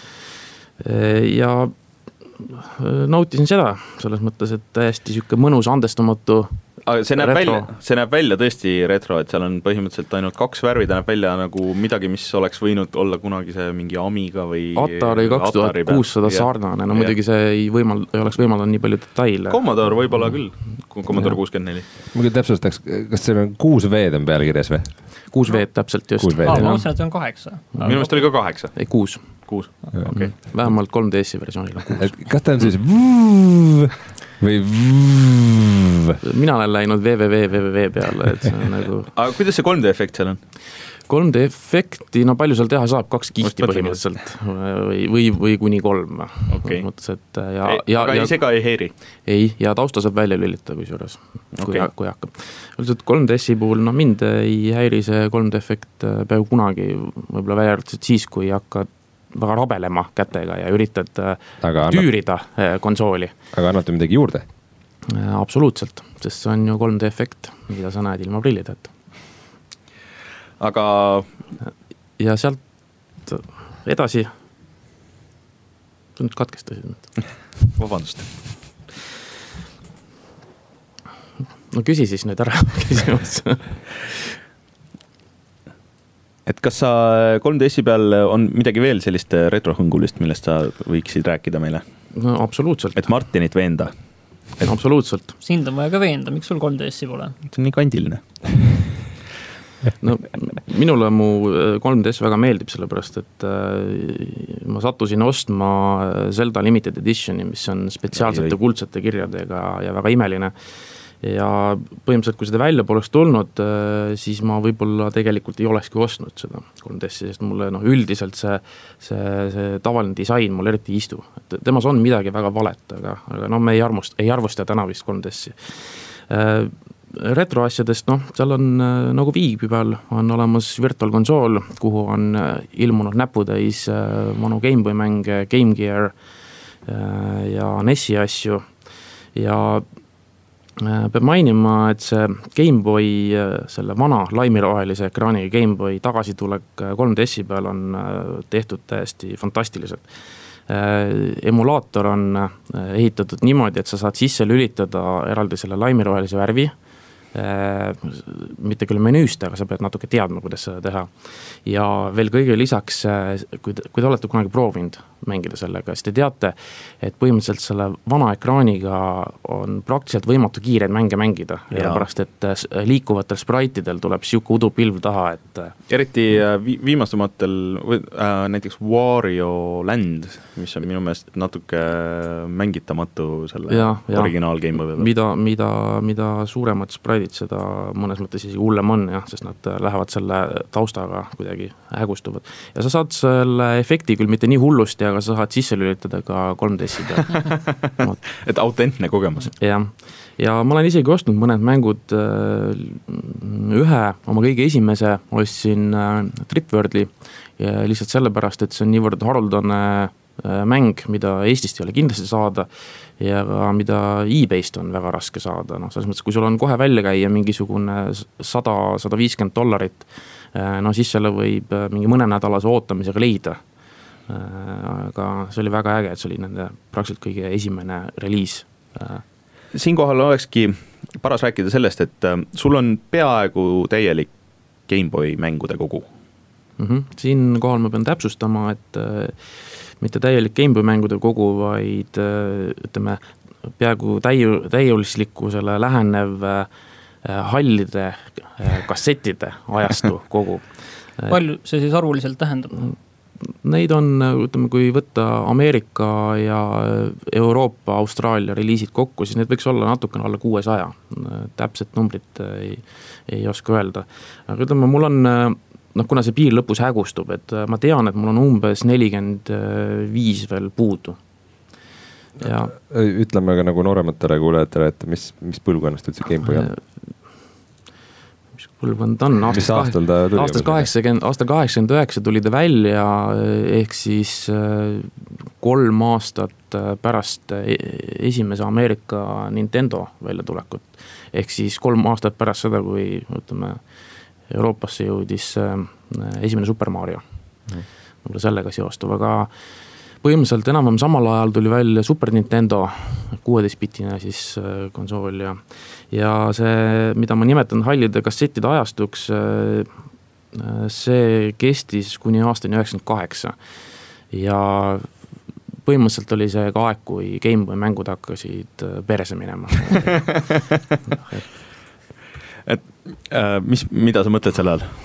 Ja nautisin seda, selles mõttes, et täiesti siuke mõnus andestamatu see näeb, välja, see näeb välja tõesti retro, et seal on põhimõtteliselt ainult kaks värvi, ta näeb välja nagu midagi, mis oleks võinud olla kunagi see mingi Amiga või Atari kaks tuhat kuussada sarnane, no muidugi see ei, võimal, ei oleks võimaldanud nii palju detaile. Commodore võib-olla küll, Commodore kuuskümmend neli. Ma küll täpsustaks, kas seal on kuus V-d on pealkirjas või? kuus V täpselt just. Aa, ma mõtlesin, et see on kaheksa. Minu meelest oli ka kaheksa. Ei, kuus. Kuus, okei. Okay. Vähemalt kolm D S-i versioonil on kuus. Kas ta on siis vuv või vuv? Mina olen läinud www peale, et see on nagu... Aga kuidas see kolm D efekt seal on? kolm D efekti, no palju seal teha saab, kaks kihti põhimõtteliselt või, või, või kuni kolm. Okay. Mõttes, et, ja, ei, ja, aga ja, ei sega ei heiri? Ei, ja tausta saab välja lülita kui juures, kui, okay. kui hakkab. kolm D S-i puhul, no mind ei häiri see kolm D efekt peaaegu kunagi, võib-olla välja arvatud siis, kui hakkad väga rabelema kätega ja üritad aga tüürida annab, konsooli. Aga annate midagi juurde? Absoluutselt, sest see on ju kolm D efekt, mida sa näed ilma prillid, et aga ja sealt edasi sa nüüd katkestasid. Vabandust. No küsi siis nüüd ära küsimus. Et kas sa kolm D S-i peal on midagi veel sellist retrohõngulist, millest sa võiksid rääkida meile? No absoluutselt. Et Martinit veenda? Et... Absoluutselt. Sind on vaja ka veenda, miks sul kolm D S-i pole? See on nii kandiline. No minule mu kolm D S väga meeldib, sellepärast, et äh, ma sattusin ostma Zelda Limited Editioni, mis on spetsiaalsete kuldsete kirjadega ja väga imeline. Ja põhimõtteliselt, kui seda välja poleks tulnud, äh, siis ma võib-olla tegelikult ei olekski ostnud seda kolm D S-i, sest mulle no, üldiselt see, see, see tavaline disain mul eriti ei istu. Et temas on midagi väga valet, aga, aga no, me ei, armust, ei arvusta täna vist kolm D S-i. Äh, retroasjadest, noh, seal on nagu Viibi peal on olemas Virtual Console, kuhu on ilmunud näputäis vanu Gameboy mänge, Game Gear ja N E S-i asju ja peab mainima, et see Gameboy, selle vana laimirohelise ekraani Gameboy tagasitulek kolm D S-i peal on tehtud täiesti fantastiliselt. Emulaator on ehitatud niimoodi, et sa saad sisse lülitada eraldi selle laimirohelise värvi, mitte küll menüüst, aga sa pead natuke teadma, kuidas seda teha. Ja veel kõige lisaks, kui te, kui te olete kunagi proovinud mängida sellega, siis te teate, et põhimõtteliselt selle vana ekraaniga on praktiliselt võimatu kiireid mänge mängida, pärast et liikuvatel spraitidel tuleb siuke udupilv taha, et eriti vi- viimastamatel äh, näiteks Wario Land, mis on minu meelest natuke mängitamatu selle ja, ja. original Game Boy peal. Mida, mida, mida suuremad spraidid, seda mõnes mõttes isegi hullem on, jah, sest nad lähevad selle taustaga kuidagi hägustuvad. Ja sa saad selle efekti küll mitte nii hullusti, aga sa saad sisse lülitada ka kolm D-si peal. Et autentne kogemus. Jah. Ja ma olen isegi ostnud mõned mängud, ühe oma kõige esimese ostsin Tripworld'i ja lihtsalt sellepärast, et see on niivõrd haruldane mäng, mida Eestist ei ole kindlasti saada ja mida eBayst on väga raske saada. No, selles mõttes, kui sul on kohe välja käia mingisugune sada, sada viiskümmend dollarit, no siis selle võib mingi mõne nädalase ootamisega leida. Aga see oli väga äge, et see oli nende praktiliselt kõige esimene reliis. Siinkohal olekski paras rääkida sellest, et sul on peaaegu täielik Game Boy mängude kogu. Mm-hmm. Siinkohal ma pean täpsustama, et mitte täielik Game Boy mängude kogu, vaid ütleme, peaaegu täiu, täiulislikkusele lähenev hallide kassettide ajastu kogu. Palju see siis arvuliselt tähendab? Neid on, ütleme, kui võtta Ameerika ja Euroopa, Austraalia reliisid kokku, siis need võiks olla natukene alla kuuesaja. Täpset numbrit ei, ei oska öelda. Aga ütleme, mul on, noh, kuna see piir lõpus hägustub, et ma tean, et mul on umbes nelikümmend viis veel puudu. Ja ütleme ka nagu noorematele kuulejatele, et mis, mis põlvkonnast üldse Game Boy on? Põlvkond on aastast kaheksakümmend, aasta kaheksakümmend üheksa tuli ta välja, ehk siis kolm aastat pärast esimese Ameerika Nintendo välja tulekut. Ehk siis kolm aastat pärast seda, kui ütleme, Euroopasse jõudis esimene Super Mario. Mm. Sellega seostub, aga põhimõtteliselt enam samal ajal tuli välja Super Nintendo, kuueteist-bitine siis konsool ja, ja see, mida ma nimetan hallide kassettide ajastuks, see kestis kuni aastani üheksakümmend kaheksa ja põhimõtteliselt oli see ka aeg, kui Game Boy mängud hakkasid perese minema. et äh, mis, mida sa mõtled selle all?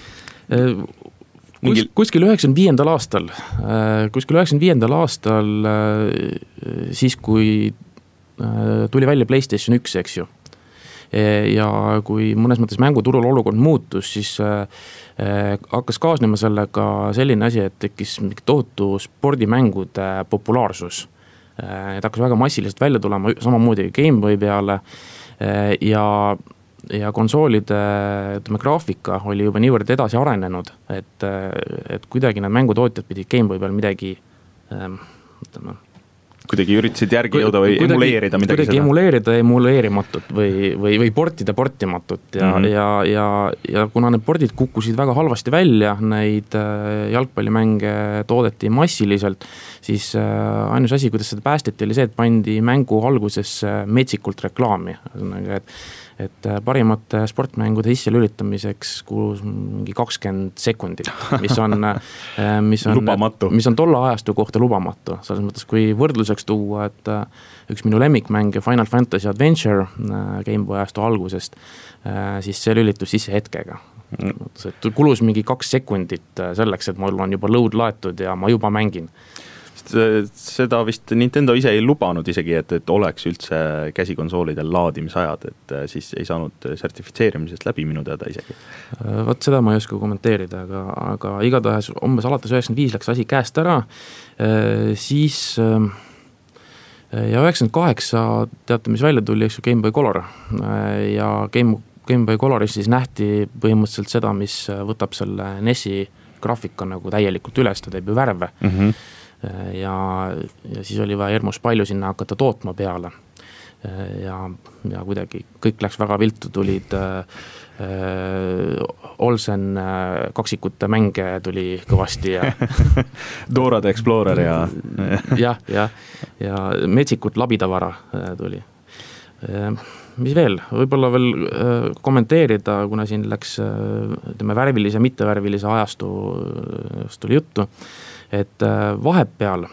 Kus, kuskil üheksakümne viiendal aastal, kuskil üheksakümne viiendal aastal, siis kui tuli välja PlayStation üks, eks ju, ja kui mõnes mõttes mänguturul olukord muutus, siis hakkas kaasnema sellega selline asi, et tekkis tohutu spordimängude populaarsus. Et hakkas väga massiliselt välja tulema, samamoodi Game Boy peale ja ja konsoolide, ütleme, graafika oli juba niivõrd edasi arenenud, et, et kuidagi need mängutootjad pidid Game Boy peal midagi, ütleme, kuidagi üritasid järgi jõuda või kuidagi, emuleerida midagi kuidagi seda? Emuleerida emuleerimatut või, või, või portida portimatut ja, mm-hmm. ja, ja, ja kuna need pordid kukkusid väga halvasti välja, neid jalgpallimänge toodeti massiliselt, siis ainus asi, kuidas seda päästeti, oli see, et pandi mängu alguses metsikult reklaami, et et parimate sportmängude sisse lülitamiseks kuulus mingi kakskümmend sekundit, mis on, mis on, mis on tolle ajastu kohta lubamatu. Selles mõttes, kui võrdluseks tuua, et üks minu lemmikmäng Final Fantasy Adventure Game Boy ajastu algusest, siis see lülitus sisse hetkega. Et kulus mingi kaks sekundit selleks, et mul on juba load laetud ja ma juba mängin. Seda vist Nintendo ise ei lubanud isegi, et, et oleks üldse käsikonsoolidel laadimisajad, et siis ei saanud sertifitseerimisest läbi minu teada isegi. Võt seda ma ei oska kommenteerida, aga, aga igatahes umbes alates üheksakümmend viis läks asi käest ära, siis ja üheksakümmend kaheksa teate, mis välja tuli, eks ju Game Boy Color ja Game, Game Boy Coloris siis nähti põhimõtteliselt seda, mis võtab selle N E S-i graafika nagu täielikult üles, ta teeb ju värve. Mhm. Ja, ja siis oli vaja hirmus palju sinna hakata tootma peale ja, ja kuidagi kõik läks väga viltu, tulid äh, Olsen äh, kaksikute mänge tuli kõvasti ja Dora the Explorer ja jah, jah, ja metsikut labitavara äh, tuli Mis veel, võib-olla veel kommenteerida, kuna siin läks ütleme, värvilise, mittevärvilise ajastu tuli juttu, et vahepeal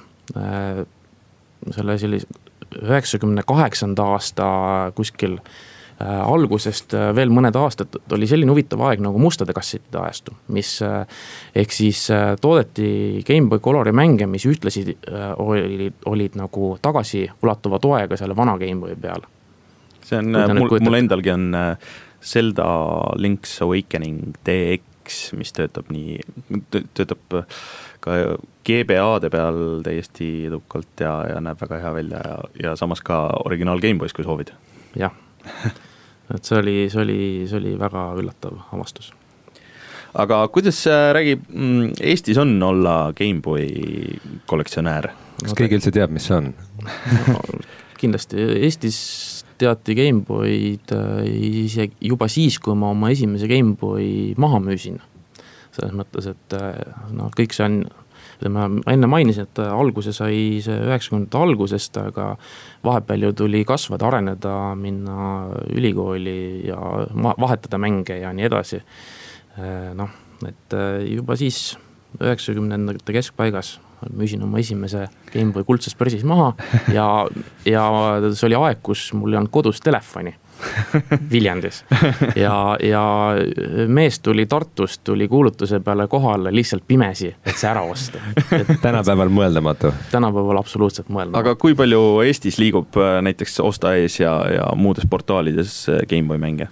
selle sellise üheksakümne kaheksanda aasta kuskil algusest veel mõned aastad oli selline huvitav aeg nagu mustade kasside ajastu, mis ehk siis toodeti Game Boy Colori mänge, mis ühtlasi olid, olid nagu tagasi ulatuva toega selle vana Game Boy peal. See on, mul, mul endalgi on Zelda Link's Awakening D X, mis töötab nii, töötab ka G B A-de peal täiesti edukalt ja, ja näeb väga hea välja ja, ja samas ka originaal Game Boys, kui soovid. Jah, et see oli, see oli, see oli väga üllatav avastus. Aga kuidas räägib, Eestis on olla Game Boy kollektsionäär? Kas keegi üldse teab, mis see on? No, kindlasti, Eestis teati Game Boyd isegi juba siis, kui ma oma esimese Game Boy maha müüsin. Selles mõttes, et no, kõik see on, ma enne mainisin, et alguse sai see üheksakümnendate algusest, aga vahepeal ju tuli kasvada, areneda, minna ülikooli ja vahetada mänge ja nii edasi. Noh, et juba siis üheksakümnendate keskpaigas müüsin oma esimese Game Boy kuldses börsis maha ja, ja see oli aeg, kus mul ei olnud kodus telefoni Viljandis ja, ja mees tuli Tartust, tuli kuulutuse peale kohale lihtsalt pimesi, et see ära osta. Et tänapäeval mõeldamatu. Tänapäeval absoluutselt mõeldamatu. Aga kui palju Eestis liigub näiteks Osta ees ja, ja muudes portaalides Game Boy mänge?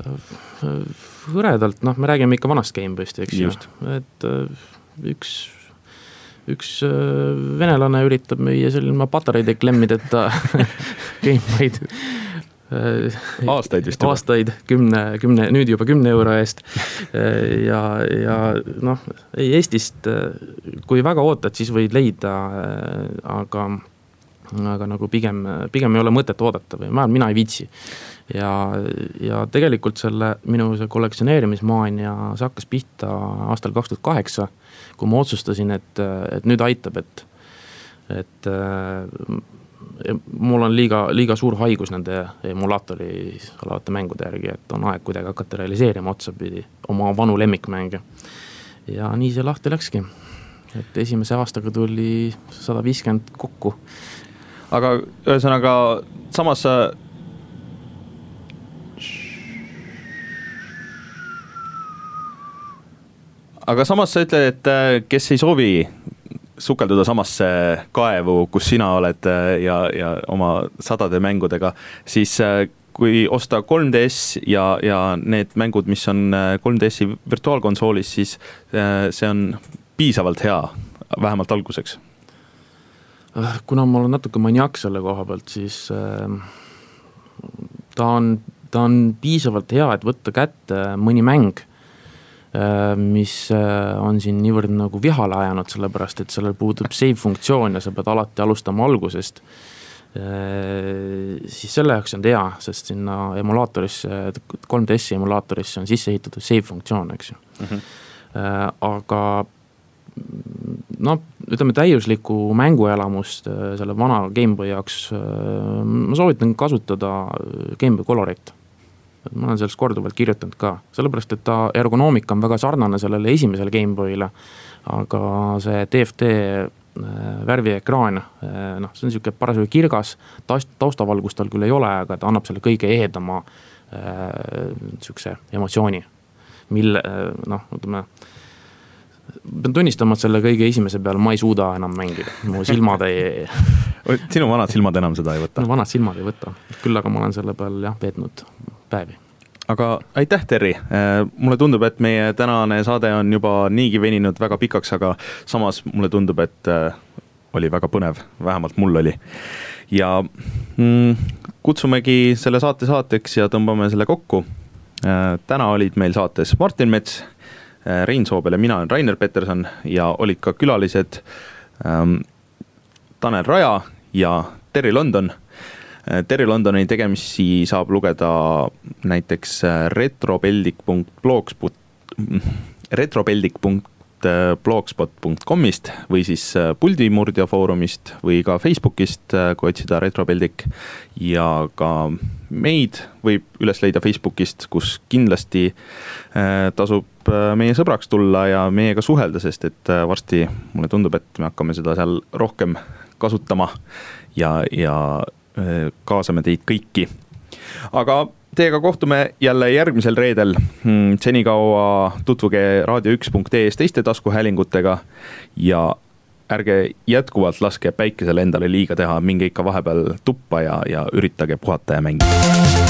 Hõredalt, noh, me räägime ikka vanast Game Boyst, eks just. Et üks üks venelane üritab müüa selline patareide klemmideta Game Boyd aastaid vist juba. Aastaid, kümne, kümne, nüüd juba kümne euro eest ja, ja noh, ei Eestist, kui väga ootad, siis võid leida, aga, aga nagu pigem, pigem ei ole mõtet oodata või mina ei viitsi. Ja, ja tegelikult selle minu see kollektsioneerimismaania see hakkas pihta aastal kaks tuhat kaheksa, kui ma otsustasin, et, et nüüd aitab, et, et mul on liiga, liiga suur haigus nende emulaatori olevate mängude järgi, et on aeg kuidagi hakata realiseerima otsapidi oma vanu lemmikmänge. Ja nii see lahti läkski. Et esimese aastaga tuli sada viiskümmend kokku. Aga ühesõnaga samas aga samas sa ütled, et kes ei soovi sukelduda samasse kaevu, kus sina oled ja, ja oma sadade mängudega, siis kui osta kolm D S ja, ja need mängud, mis on kolm D S-i virtuaalkonsoolis, siis see on piisavalt hea, vähemalt alguseks. Kuna ma olen natuke maniak selle koha pealt, siis ta on, ta on piisavalt hea, et võtta kätte mõni mäng, mis on siin niivõrd nagu vihale ajanud, sellepärast, et sellel puudub save funktsioon ja sa pead alati alustama algusest. Siis selle jaoks on hea, sest sinna emulaatorisse, kolm D S-i emulaatorisse on sisse ehitatud save funktsioon, eks ju. Mm-hmm. Aga no, ütleme täiuslikku mänguelamust selle vana Game Boy jaoks ma soovitan kasutada Game Boy Colorit. Ma olen sellest korduvalt kirjutanud ka, sellepärast, et ta ergonoomika on väga sarnane sellele esimesele Game Boyle, aga see T F T värviekraan, noh, see on siuke parasjagu kirgas, taustavalgust tal küll ei ole, aga ta annab selle kõige ehedama siukse emotsiooni, mille, noh, ütleme, pean tunnistama, et selle kõige esimese peal ma ei suuda enam mängida, mu silmad ei... Sinu vanad silmad enam seda ei võta? No vanad silmad ei võta, küll aga ma olen selle peal jah, veetnud päevi. Aga aitäh, Terri. Mulle tundub, et meie tänane saade on juba niigi veninud väga pikaks, aga samas mulle tundub, et oli väga põnev, vähemalt mul oli. Ja mm, kutsumegi selle saate saateks ja tõmbame selle kokku. Täna olid meil saates Martin Mets, Rein Soobel ja mina olen Rainer Peterson ja olid ka külalised ähm, Tanel Raja ja Terri London. Terri Londoni tegemisi saab lugeda näiteks retropeldik punkt blogspot retropeldik punkt blogspot punkt comist või siis Puldimurdja foorumist või ka Facebookist, kui otsida Retropeldik. Ja ka meid võib üles leida Facebookist, kus kindlasti tasub meie sõbraks tulla ja meiega suhelda, sest et varsti mulle tundub, et me hakkame seda seal rohkem kasutama ja, ja kaasame teid kõiki. Aga teiega kohtume jälle järgmisel reedel. Senikaua tutvuge raadio üks punkt ee-s teiste taskuhäälingutega ja ärge jätkuvalt laske päikesele endale liiga teha, minge ikka vahepeal tuppa ja, ja üritage puhata ja mängida.